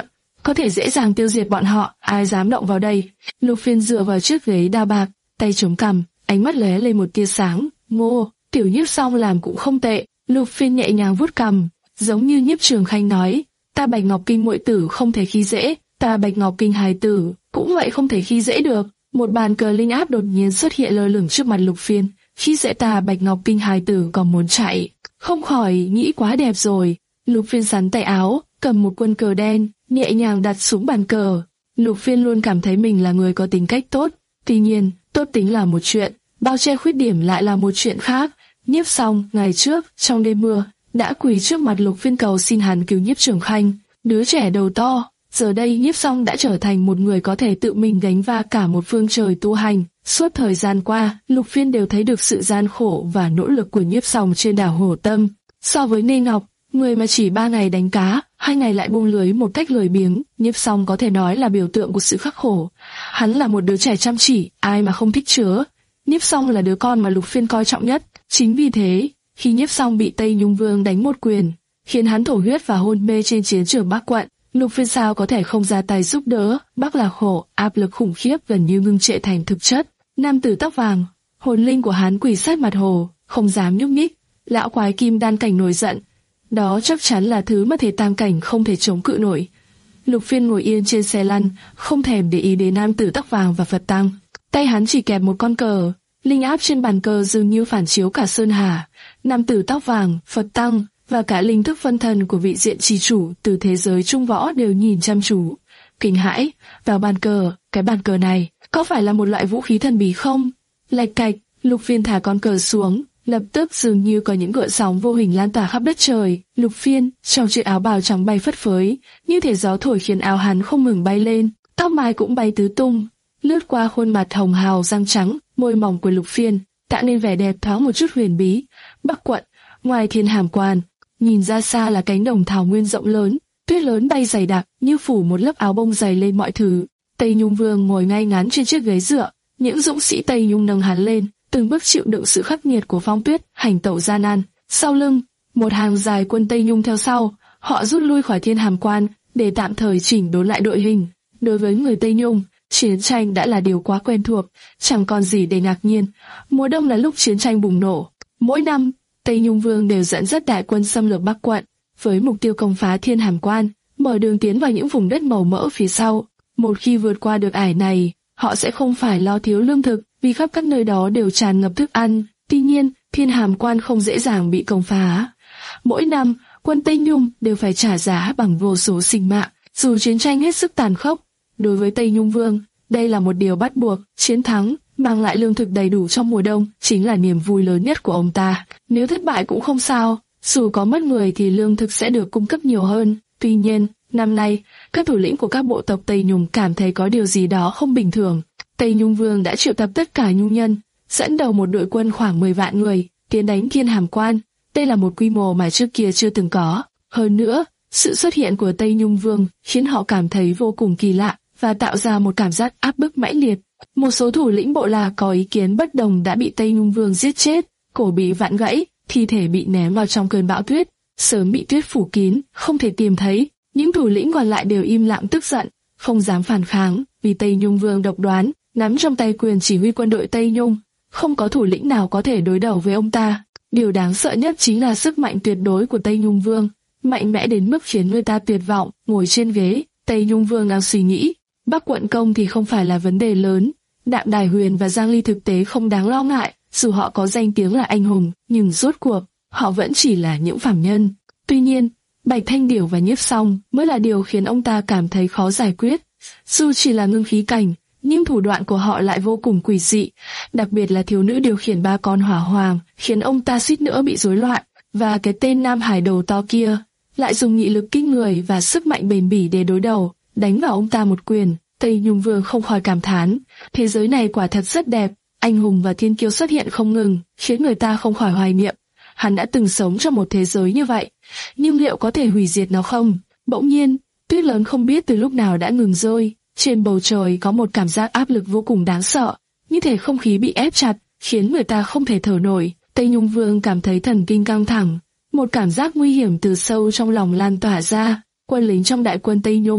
có thể dễ dàng tiêu diệt bọn họ, ai dám động vào đây. Lục Phiên dựa vào chiếc ghế đao bạc, tay chống cằm, ánh mắt lóe lên một tia sáng. Ngô, tiểu Nhiếp Song làm cũng không tệ. Lục Phiên nhẹ nhàng vuốt cằm, giống như Nhiếp Trường Khanh nói, ta Bạch Ngọc Kinh muội tử không thể khi dễ, ta Bạch Ngọc Kinh hài tử cũng vậy không thể khi dễ được. Một bàn cờ linh áp đột nhiên xuất hiện lơ lửng trước mặt Lục Phiên, khi dễ ta Bạch Ngọc Kinh hài tử còn muốn chạy, không khỏi nghĩ quá đẹp rồi. Lục Phiên sắn tay áo, cầm một quân cờ đen, nhẹ nhàng đặt xuống bàn cờ. Lục Phiên luôn cảm thấy mình là người có tính cách tốt, tuy nhiên, tốt tính là một chuyện, bao che khuyết điểm lại là một chuyện khác. Nhiếp Song ngày trước trong đêm mưa đã quỳ trước mặt Lục Phiên cầu xin hắn cứu Nhiếp Trường Khanh, đứa trẻ đầu to. Giờ đây Nhiếp Song đã trở thành một người có thể tự mình gánh vác cả một phương trời tu hành. Suốt thời gian qua, Lục Phiên đều thấy được sự gian khổ và nỗ lực của Nhiếp Song trên đảo Hồ Tâm. So với Nê Ngọc, người mà chỉ ba ngày đánh cá, hai ngày lại buông lưới một cách lười biếng, Nhiếp Song có thể nói là biểu tượng của sự khắc khổ. Hắn là một đứa trẻ chăm chỉ, ai mà không thích chứa. Nhiếp Song là đứa con mà Lục Phiên coi trọng nhất. Chính vì thế, khi Nhiếp Song bị Tây Nhung Vương đánh một quyền, khiến hắn thổ huyết và hôn mê trên chiến trường Bắc Quận, Lục Phiên sao có thể không ra tay giúp đỡ. Bắc Lạc Hổ áp lực khủng khiếp gần như ngưng trệ thành thực chất. Nam tử tóc vàng, hồn linh của hắn quỳ sát mặt hồ, không dám nhúc nhích. Lão quái kim đan cảnh nổi giận, đó chắc chắn là thứ mà thể tam cảnh không thể chống cự nổi. Lục Phiên ngồi yên trên xe lăn, không thèm để ý đến nam tử tóc vàng và Phật Tăng. Tay hắn chỉ kẹp một con cờ, linh áp trên bàn cờ dường như phản chiếu cả sơn hà. Nam tử tóc vàng, Phật Tăng và cả linh thức phân thần của vị diện trì chủ từ thế giới trung võ đều nhìn chăm chú, kinh hãi vào bàn cờ. Cái bàn cờ này có phải là một loại vũ khí thần bí không? Lạch cạch, Lục Phiên thả con cờ xuống, lập tức dường như có những gợn sóng vô hình lan tỏa khắp đất trời. Lục Phiên trong chiếc áo bào trắng bay phất phới, như thể gió thổi khiến áo hắn không ngừng bay lên, tóc mai cũng bay tứ tung, lướt qua khuôn mặt hồng hào răng trắng, môi mỏng của Lục Phiên tạo nên vẻ đẹp thoáng một chút huyền bí. Bắc Quận, ngoài Thiên Hàm Quan, nhìn ra xa là cánh đồng thảo nguyên rộng lớn, tuyết lớn bay dày đặc như phủ một lớp áo bông dày lên mọi thứ. Tây Nhung Vương ngồi ngay ngắn trên chiếc ghế dựa, những dũng sĩ Tây Nhung nâng hắn lên, từng bước chịu đựng sự khắc nghiệt của phong tuyết, hành tẩu gian nan. Sau lưng, một hàng dài quân Tây Nhung theo sau, họ rút lui khỏi Thiên Hàm Quan để tạm thời chỉnh đốn lại đội hình. Đối với người Tây Nhung, chiến tranh đã là điều quá quen thuộc, chẳng còn gì để ngạc nhiên. Mùa đông là lúc chiến tranh bùng nổ. Mỗi năm, Tây Nhung Vương đều dẫn dắt đại quân xâm lược Bắc Quận, với mục tiêu công phá Thiên Hàm Quan, mở đường tiến vào những vùng đất màu mỡ phía sau. Một khi vượt qua được ải này, họ sẽ không phải lo thiếu lương thực, vì khắp các nơi đó đều tràn ngập thức ăn. Tuy nhiên, Thiên Hàm Quan không dễ dàng bị công phá. Mỗi năm, quân Tây Nhung đều phải trả giá bằng vô số sinh mạng, dù chiến tranh hết sức tàn khốc. Đối với Tây Nhung Vương, đây là một điều bắt buộc. Chiến thắng, mang lại lương thực đầy đủ trong mùa đông, chính là niềm vui lớn nhất của ông ta. Nếu thất bại cũng không sao, dù có mất người thì lương thực sẽ được cung cấp nhiều hơn. Tuy nhiên, năm nay, các thủ lĩnh của các bộ tộc Tây Nhung cảm thấy có điều gì đó không bình thường. Tây Nhung Vương đã triệu tập tất cả nhung nhân, dẫn đầu một đội quân khoảng mười vạn người, tiến đánh Thiên Hàm Quan. Đây là một quy mô mà trước kia chưa từng có. Hơn nữa, sự xuất hiện của Tây Nhung Vương khiến họ cảm thấy vô cùng kỳ lạ và tạo ra một cảm giác áp bức mãnh liệt. Một số thủ lĩnh bộ lạc có ý kiến bất đồng đã bị Tây Nhung Vương giết chết, cổ bị vặn gãy, thi thể bị ném vào trong cơn bão tuyết, sớm bị tuyết phủ kín, không thể tìm thấy. Những thủ lĩnh còn lại đều im lặng tức giận, không dám phản kháng, vì Tây Nhung Vương độc đoán, nắm trong tay quyền chỉ huy quân đội Tây Nhung, không có thủ lĩnh nào có thể đối đầu với ông ta. Điều đáng sợ nhất chính là sức mạnh tuyệt đối của Tây Nhung Vương, mạnh mẽ đến mức khiến người ta tuyệt vọng. Ngồi trên ghế, Tây Nhung Vương đang suy nghĩ, Bắc Quận công thì không phải là vấn đề lớn, Đạm Đài Huyền và Giang Ly thực tế không đáng lo ngại, dù họ có danh tiếng là anh hùng, nhưng rốt cuộc, họ vẫn chỉ là những phàm nhân. Tuy nhiên, Bạch Thanh Điểu và Nhiếp Song mới là điều khiến ông ta cảm thấy khó giải quyết. Dù chỉ là ngưng khí cảnh, nhưng thủ đoạn của họ lại vô cùng quỷ dị, đặc biệt là thiếu nữ điều khiển ba con hỏa hoàng, khiến ông ta suýt nữa bị rối loạn, và cái tên Nam Hải đầu to kia lại dùng nghị lực kinh người và sức mạnh bền bỉ để đối đầu, đánh vào ông ta một quyền. Tây Nhung Vương không khỏi cảm thán, thế giới này quả thật rất đẹp, anh hùng và thiên kiêu xuất hiện không ngừng, khiến người ta không khỏi hoài niệm. Hắn đã từng sống trong một thế giới như vậy, nhưng liệu có thể hủy diệt nó không? Bỗng nhiên, tuyết lớn không biết từ lúc nào đã ngừng rơi, trên bầu trời có một cảm giác áp lực vô cùng đáng sợ, như thể không khí bị ép chặt, khiến người ta không thể thở nổi. Tây Nhung Vương cảm thấy thần kinh căng thẳng, một cảm giác nguy hiểm từ sâu trong lòng lan tỏa ra. Quân lính trong đại quân Tây Nhung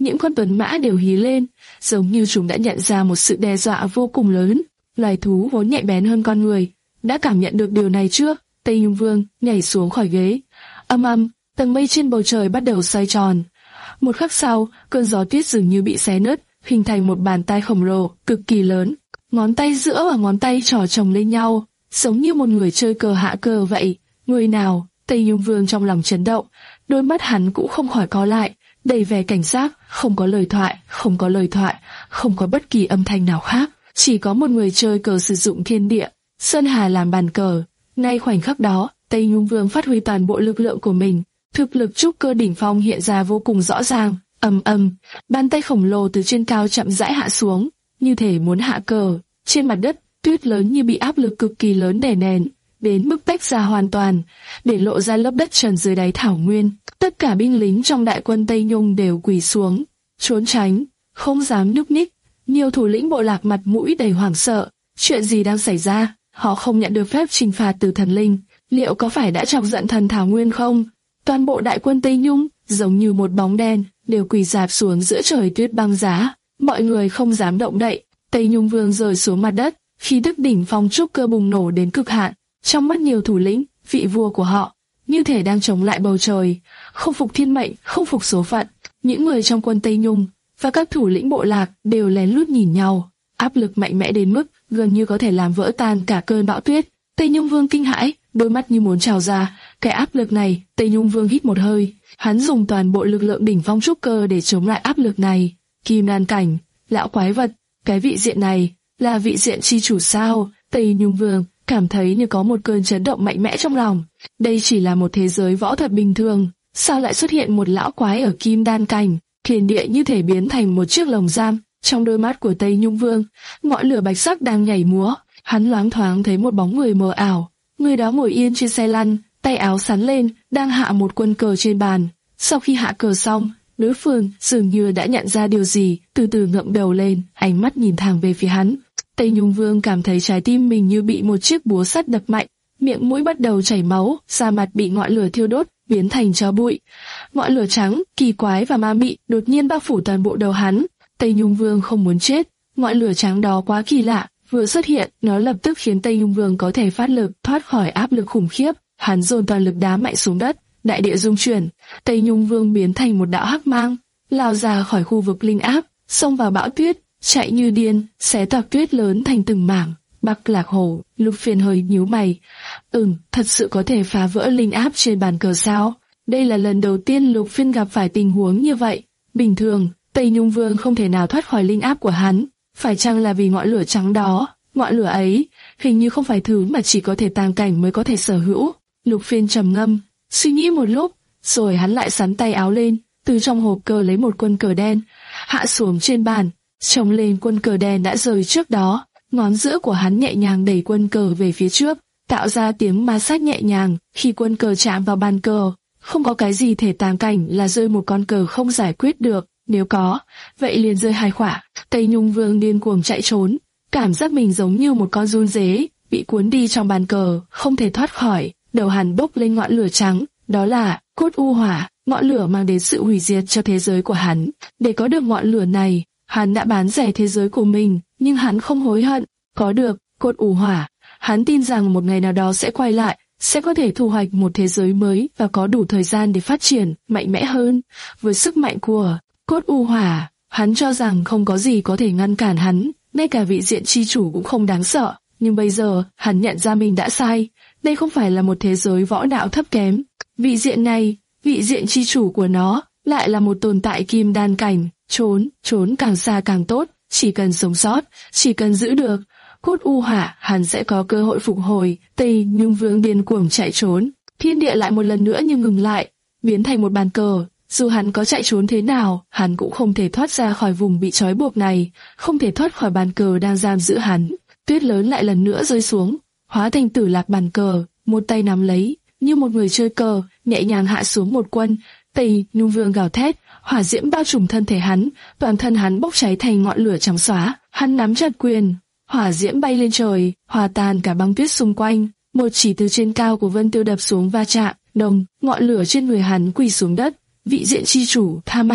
những con tuấn mã đều hí lên, giống như chúng đã nhận ra một sự đe dọa vô cùng lớn. Loài thú vốn nhạy bén hơn con người, đã cảm nhận được điều này trước. Tây Nhung Vương nhảy xuống khỏi ghế. Âm âm, tầng mây trên bầu trời bắt đầu xoay tròn. Một khắc sau, cơn gió tuyết dường như bị xé nứt, hình thành một bàn tay khổng lồ, cực kỳ lớn. Ngón tay giữa và ngón tay trỏ chồng lên nhau, giống như một người chơi cờ hạ cờ vậy. Người nào? Tây Nhung Vương trong lòng chấn động, đôi mắt hắn cũng không khỏi co lại, đầy vẻ cảnh giác. Không có lời thoại, không có lời thoại, không có bất kỳ âm thanh nào khác, chỉ có một người chơi cờ sử dụng thiên địa, sơn hà làm bàn cờ. Ngay khoảnh khắc đó, Tây Nhung Vương phát huy toàn bộ lực lượng của mình, thực lực trúc cơ đỉnh phong hiện ra vô cùng rõ ràng. Ầm ầm, bàn tay khổng lồ từ trên cao chậm rãi hạ xuống, như thể muốn hạ cờ. Trên mặt đất, tuyết lớn như bị áp lực cực kỳ lớn đè nén, đến mức tách ra hoàn toàn, để lộ ra lớp đất trần dưới đáy thảo nguyên. Tất cả binh lính trong đại quân Tây Nhung đều quỳ xuống, trốn tránh, không dám nhúc nhích. Nhiều thủ lĩnh bộ lạc mặt mũi đầy hoảng sợ. Chuyện gì đang xảy ra? Họ không nhận được phép trừng phạt từ thần linh. Liệu có phải đã chọc giận thần thảo nguyên không? Toàn bộ đại quân Tây Nhung, giống như một bóng đen, đều quỳ rạp xuống giữa trời tuyết băng giá. Mọi người không dám động đậy. Tây Nhung Vương rơi xuống mặt đất, khi đức đỉnh phong trúc cơ bùng nổ đến cực hạn. Trong mắt nhiều thủ lĩnh, vị vua của họ như thể đang chống lại bầu trời, không phục thiên mệnh, không phục số phận. Những người trong quân Tây Nhung và các thủ lĩnh bộ lạc đều lén lút nhìn nhau, áp lực mạnh mẽ đến mức gần như có thể làm vỡ tan cả cơn bão tuyết. Tây Nhung Vương kinh hãi, đôi mắt như muốn trào ra. Cái áp lực này, Tây Nhung Vương hít một hơi, hắn dùng toàn bộ lực lượng đỉnh phong trúc cơ để chống lại áp lực này. Kim đan cảnh, lão quái vật, cái vị diện này là vị diện chi chủ sao? Tây Nhung Vương cảm thấy như có một cơn chấn động mạnh mẽ trong lòng. Đây chỉ là một thế giới võ thuật bình thường, sao lại xuất hiện một lão quái ở kim đan cảnh? Thiên địa như thể biến thành một chiếc lồng giam. Trong đôi mắt của Tây Nhung Vương, ngọn lửa bạch sắc đang nhảy múa. Hắn loáng thoáng thấy một bóng người mờ ảo. Người đó ngồi yên trên xe lăn, tay áo xắn lên, đang hạ một quân cờ trên bàn. Sau khi hạ cờ xong, đối phương dường như đã nhận ra điều gì, từ từ ngẩng đầu lên, ánh mắt nhìn thẳng về phía hắn. Tây Nhung Vương cảm thấy trái tim mình như bị một chiếc búa sắt đập mạnh, miệng mũi bắt đầu chảy máu, da mặt bị ngọn lửa thiêu đốt, biến thành tro bụi. Ngọn lửa trắng, kỳ quái và ma mị đột nhiên bao phủ toàn bộ đầu hắn. Tây Nhung Vương không muốn chết, ngọn lửa trắng đó quá kỳ lạ, vừa xuất hiện, nó lập tức khiến Tây Nhung Vương có thể phát lực, thoát khỏi áp lực khủng khiếp. Hắn dồn toàn lực đá mạnh xuống đất, đại địa rung chuyển, Tây Nhung Vương biến thành một đạo hắc mang, lao ra khỏi khu vực linh áp, xông vào bão tuyết, chạy như điên, xé toạc tuyết lớn thành từng mảng. Bắc Lạc Hổ, Lục Phiền hơi nhíu mày. Ừm, thật sự có thể phá vỡ linh áp trên bàn cờ sao? Đây là lần đầu tiên Lục Phiền gặp phải tình huống như vậy. Bình thường, Tây Nhung Vương không thể nào thoát khỏi linh áp của hắn. Phải chăng là vì ngọn lửa trắng đó? Ngọn lửa ấy, hình như không phải thứ mà chỉ có thể tàng cảnh mới có thể sở hữu. Lục Phiền trầm ngâm, suy nghĩ một lúc, rồi hắn lại xắn tay áo lên, từ trong hộp cờ lấy một quân cờ đen, hạ xuống trên bàn, trồng lên quân cờ đen đã rời trước đó. Ngón giữa của hắn nhẹ nhàng đẩy quân cờ về phía trước, tạo ra tiếng ma sát nhẹ nhàng khi quân cờ chạm vào bàn cờ. Không có cái gì thể tàng cảnh là rơi một con cờ không giải quyết được, nếu có, vậy liền rơi hai khỏa. Tây Nhung Vương điên cuồng chạy trốn, cảm giác mình giống như một con giun dế, bị cuốn đi trong bàn cờ, không thể thoát khỏi. Đầu hắn bốc lên ngọn lửa trắng, đó là cốt u hỏa, ngọn lửa mang đến sự hủy diệt cho thế giới của hắn. Để có được ngọn lửa này, hắn đã bán rẻ thế giới của mình, nhưng hắn không hối hận. Có được cốt u hỏa, hắn tin rằng một ngày nào đó sẽ quay lại, sẽ có thể thu hoạch một thế giới mới và có đủ thời gian để phát triển mạnh mẽ hơn. Với sức mạnh của cốt u hỏa, hắn cho rằng không có gì có thể ngăn cản hắn, ngay cả vị diện chi chủ cũng không đáng sợ. Nhưng bây giờ, hắn nhận ra mình đã sai. Đây không phải là một thế giới võ đạo thấp kém. Vị diện này, vị diện chi chủ của nó, lại là một tồn tại kim đan cảnh. Trốn, trốn càng xa càng tốt. Chỉ cần sống sót, chỉ cần giữ được cốt u hỏa, hắn sẽ có cơ hội phục hồi. Tây Nhung Vương điên cuồng chạy trốn. Thiên địa lại một lần nữa nhưng ngừng lại, biến thành một bàn cờ. Dù hắn có chạy trốn thế nào, hắn cũng không thể thoát ra khỏi vùng bị trói buộc này, không thể thoát khỏi bàn cờ đang giam giữ hắn. Tuyết lớn lại lần nữa rơi xuống, hóa thành tử lạc bàn cờ, một tay nắm lấy, như một người chơi cờ, nhẹ nhàng hạ xuống một quân. Tây Nhung Vương gào thét, hỏa diễm bao trùm thân thể hắn, toàn thân hắn bốc cháy thành ngọn lửa trắng xóa. Hắn nắm chặt quyền, hỏa diễm bay lên trời, hòa tan cả băng tuyết xung quanh. Một chỉ từ trên cao của Vân Tiêu đập xuống va chạm, đồng, ngọn lửa trên người hắn quỳ xuống đất. Vị diện chi chủ, tha mạng.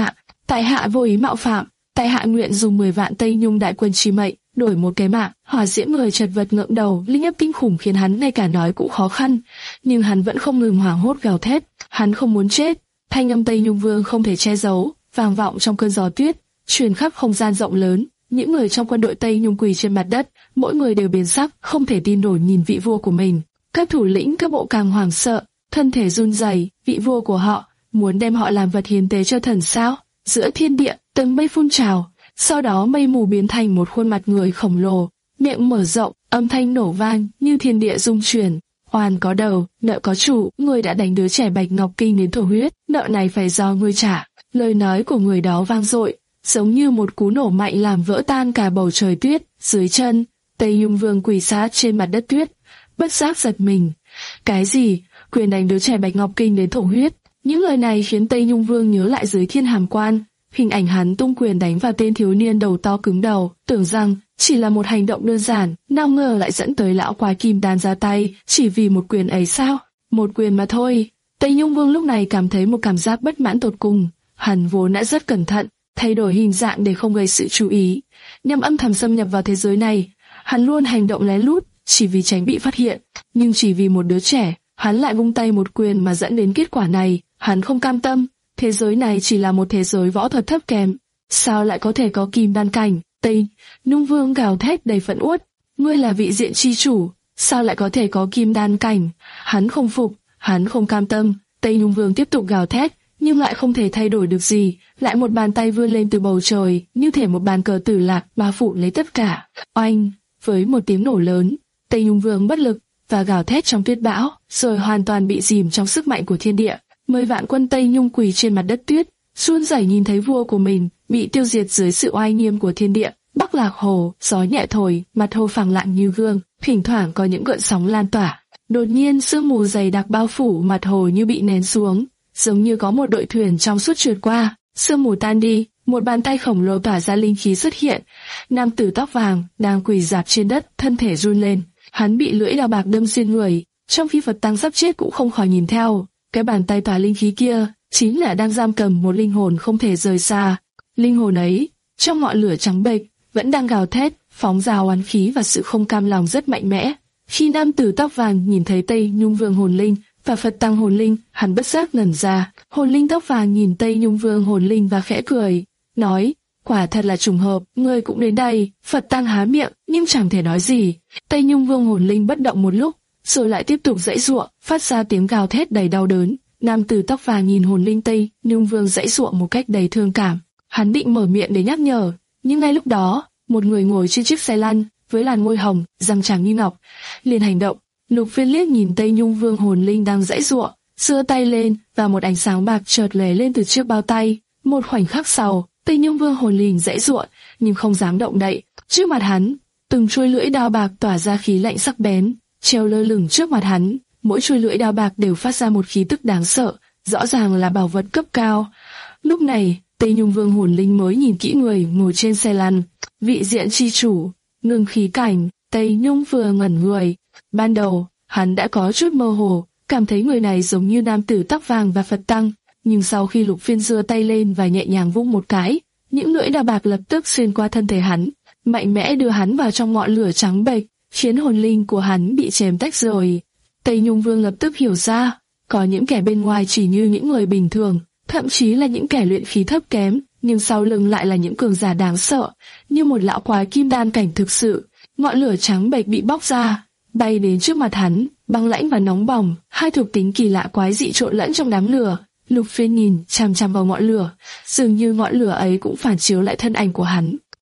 tại hạ vô ý mạo phạm, tại hạ nguyện dùng mười vạn Tây Nhung đại quân chi mệnh, đổi một cái mạng. Hỏa diễm người chật vật ngẩng đầu, linh áp kinh khủng khiến hắn ngay cả nói cũng khó khăn, nhưng hắn vẫn không ngừng hoảng hốt gào thét, hắn không muốn chết. Thanh âm Tây Nhung Vương không thể che giấu, vang vọng trong cơn gió tuyết, truyền khắp không gian rộng lớn. Những người trong quân đội Tây Nhung quỳ trên mặt đất, mỗi người đều biến sắc, không thể tin nổi nhìn vị vua của mình. Các thủ lĩnh các bộ càng hoảng sợ, thân thể run rẩy. Vị vua của họ muốn đem họ làm vật hiến tế cho thần sao? Giữa thiên địa, tầng mây phun trào, sau đó mây mù biến thành một khuôn mặt người khổng lồ, miệng mở rộng, âm thanh nổ vang như thiên địa rung chuyển. Oan có đầu, nợ có chủ, ngươi đã đánh đứa trẻ Bạch Ngọc Kinh đến thổ huyết, nợ này phải do ngươi trả. Lời nói của người đó vang dội, giống như một cú nổ mạnh làm vỡ tan cả bầu trời tuyết. Dưới chân, Tây Nhung Vương quỳ sát trên mặt đất tuyết, bất giác giật mình. Cái gì? Quyền đánh đứa trẻ Bạch Ngọc Kinh đến thổ huyết? Những lời này khiến Tây Nhung Vương nhớ lại dưới thiên hàm quan, hình ảnh hắn tung quyền đánh vào tên thiếu niên đầu to cứng đầu, tưởng rằng chỉ là một hành động đơn giản, nào ngờ lại dẫn tới lão quái kim đan ra tay, chỉ vì một quyền ấy sao? Một quyền mà thôi. Tây Nhung Vương lúc này cảm thấy một cảm giác bất mãn tột cùng. Hắn vốn đã rất cẩn thận, thay đổi hình dạng để không gây sự chú ý, nhằm âm thầm xâm nhập vào thế giới này. Hắn luôn hành động lén lút, chỉ vì tránh bị phát hiện. Nhưng chỉ vì một đứa trẻ, hắn lại vung tay một quyền mà dẫn đến kết quả này. Hắn không cam tâm. Thế giới này chỉ là một thế giới võ thuật thấp kém, sao lại có thể có kim đan cảnh? Tây Nhung Vương gào thét đầy phẫn uất, ngươi là vị diện chi chủ, sao lại có thể có kim đan cảnh? Hắn không phục, hắn không cam tâm. Tây Nhung Vương tiếp tục gào thét, nhưng lại không thể thay đổi được gì. Lại một bàn tay vươn lên từ bầu trời, như thể một bàn cờ tử lạc bao phủ lấy tất cả. Oanh! Với một tiếng nổ lớn, Tây Nhung Vương bất lực và gào thét trong tuyết bão, rồi hoàn toàn bị dìm trong sức mạnh của thiên địa. Mười vạn quân Tây Nhung quỳ trên mặt đất tuyết, run rẩy nhìn thấy vua của mình bị tiêu diệt dưới sự oai nghiêm của thiên địa. Bắc Lạc Hồ, gió nhẹ thổi, mặt hồ phẳng lặng như gương, thỉnh thoảng có những gợn sóng lan tỏa. Đột nhiên sương mù dày đặc bao phủ mặt hồ như bị nén xuống, giống như có một đội thuyền trong suốt trượt qua. Sương mù tan đi, một bàn tay khổng lồ tỏa ra linh khí xuất hiện. Nam tử tóc vàng đang quỳ rạp trên đất, thân thể run lên. Hắn bị lưỡi dao bạc đâm xuyên người, trong khi Phật Tăng sắp chết cũng không khỏi nhìn theo. Cái bàn tay tỏa linh khí kia chính là đang giam cầm một linh hồn không thể rời xa. Linh hồn ấy, trong ngọn lửa trắng bệch, vẫn đang gào thét, phóng ra oán khí và sự không cam lòng rất mạnh mẽ. Khi nam tử tóc vàng nhìn thấy Tây Nhung Vương hồn linh và Phật Tăng hồn linh, hắn bất giác ngẩn ra. Hồn linh tóc vàng nhìn Tây Nhung Vương hồn linh và khẽ cười, nói: quả thật là trùng hợp, ngươi cũng đến đây. Phật Tăng há miệng nhưng chẳng thể nói gì. Tây Nhung Vương hồn linh bất động một lúc, rồi lại tiếp tục giãy giụa, phát ra tiếng gào thét đầy đau đớn. Nam tử tóc vàng nhìn hồn linh Tây Nhung Vương giãy giụa một cách đầy thương cảm. Hắn định mở miệng để nhắc nhở, nhưng ngay lúc đó, một người ngồi trên chiếc xe lăn với làn môi hồng, răng trắng như ngọc, liền hành động. Lục Phiên liếc nhìn Tây Nhung Vương hồn linh đang giãy giụa, giơ tay lên và một ánh sáng bạc chợt lóe lên từ chiếc bao tay. Một khoảnh khắc sau, Tây Nhung Vương hồn linh giãy giụa nhưng không dám động đậy. Trước mặt hắn, từng chuôi lưỡi đao bạc tỏa ra khí lạnh sắc bén, treo lơ lửng trước mặt hắn. Mỗi chuôi lưỡi đao bạc đều phát ra một khí tức đáng sợ, rõ ràng là bảo vật cấp cao. Lúc này, Tây Nhung Vương hồn linh mới nhìn kỹ người ngồi trên xe lăn. Vị diện chi chủ, ngưng khí cảnh. Tây Nhung vừa ngẩn người. Ban đầu, hắn đã có chút mơ hồ, cảm thấy người này giống như nam tử tóc vàng và Phật Tăng. Nhưng sau khi Lục Phiên giơ tay lên và nhẹ nhàng vung một cái, những lưỡi đao bạc lập tức xuyên qua thân thể hắn, mạnh mẽ đưa hắn vào trong ngọn lửa trắng bệch, khiến hồn linh của hắn bị chém tách rồi. Tây Nhung Vương lập tức hiểu ra, có những kẻ bên ngoài chỉ như những người bình thường, thậm chí là những kẻ luyện khí thấp kém, nhưng sau lưng lại là những cường giả đáng sợ, như một lão quái kim đan cảnh thực sự. Ngọn lửa trắng bệch bị bóc ra, bay đến trước mặt hắn, băng lãnh và nóng bỏng, hai thuộc tính kỳ lạ quái dị trộn lẫn trong đám lửa. Lục Phiên nhìn chằm chằm vào ngọn lửa, dường như ngọn lửa ấy cũng phản chiếu lại thân ảnh của hắn.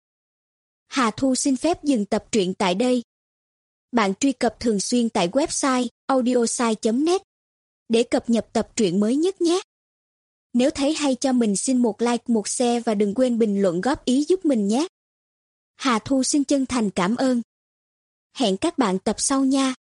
Hà Thu xin phép dừng tập truyện tại đây. Bạn truy cập thường xuyên tại website audiosai chấm net để cập nhật tập truyện mới nhất nhé. Nếu thấy hay cho mình xin một like, một share và đừng quên bình luận góp ý giúp mình nhé. Hà Thu xin chân thành cảm ơn. Hẹn các bạn tập sau nha.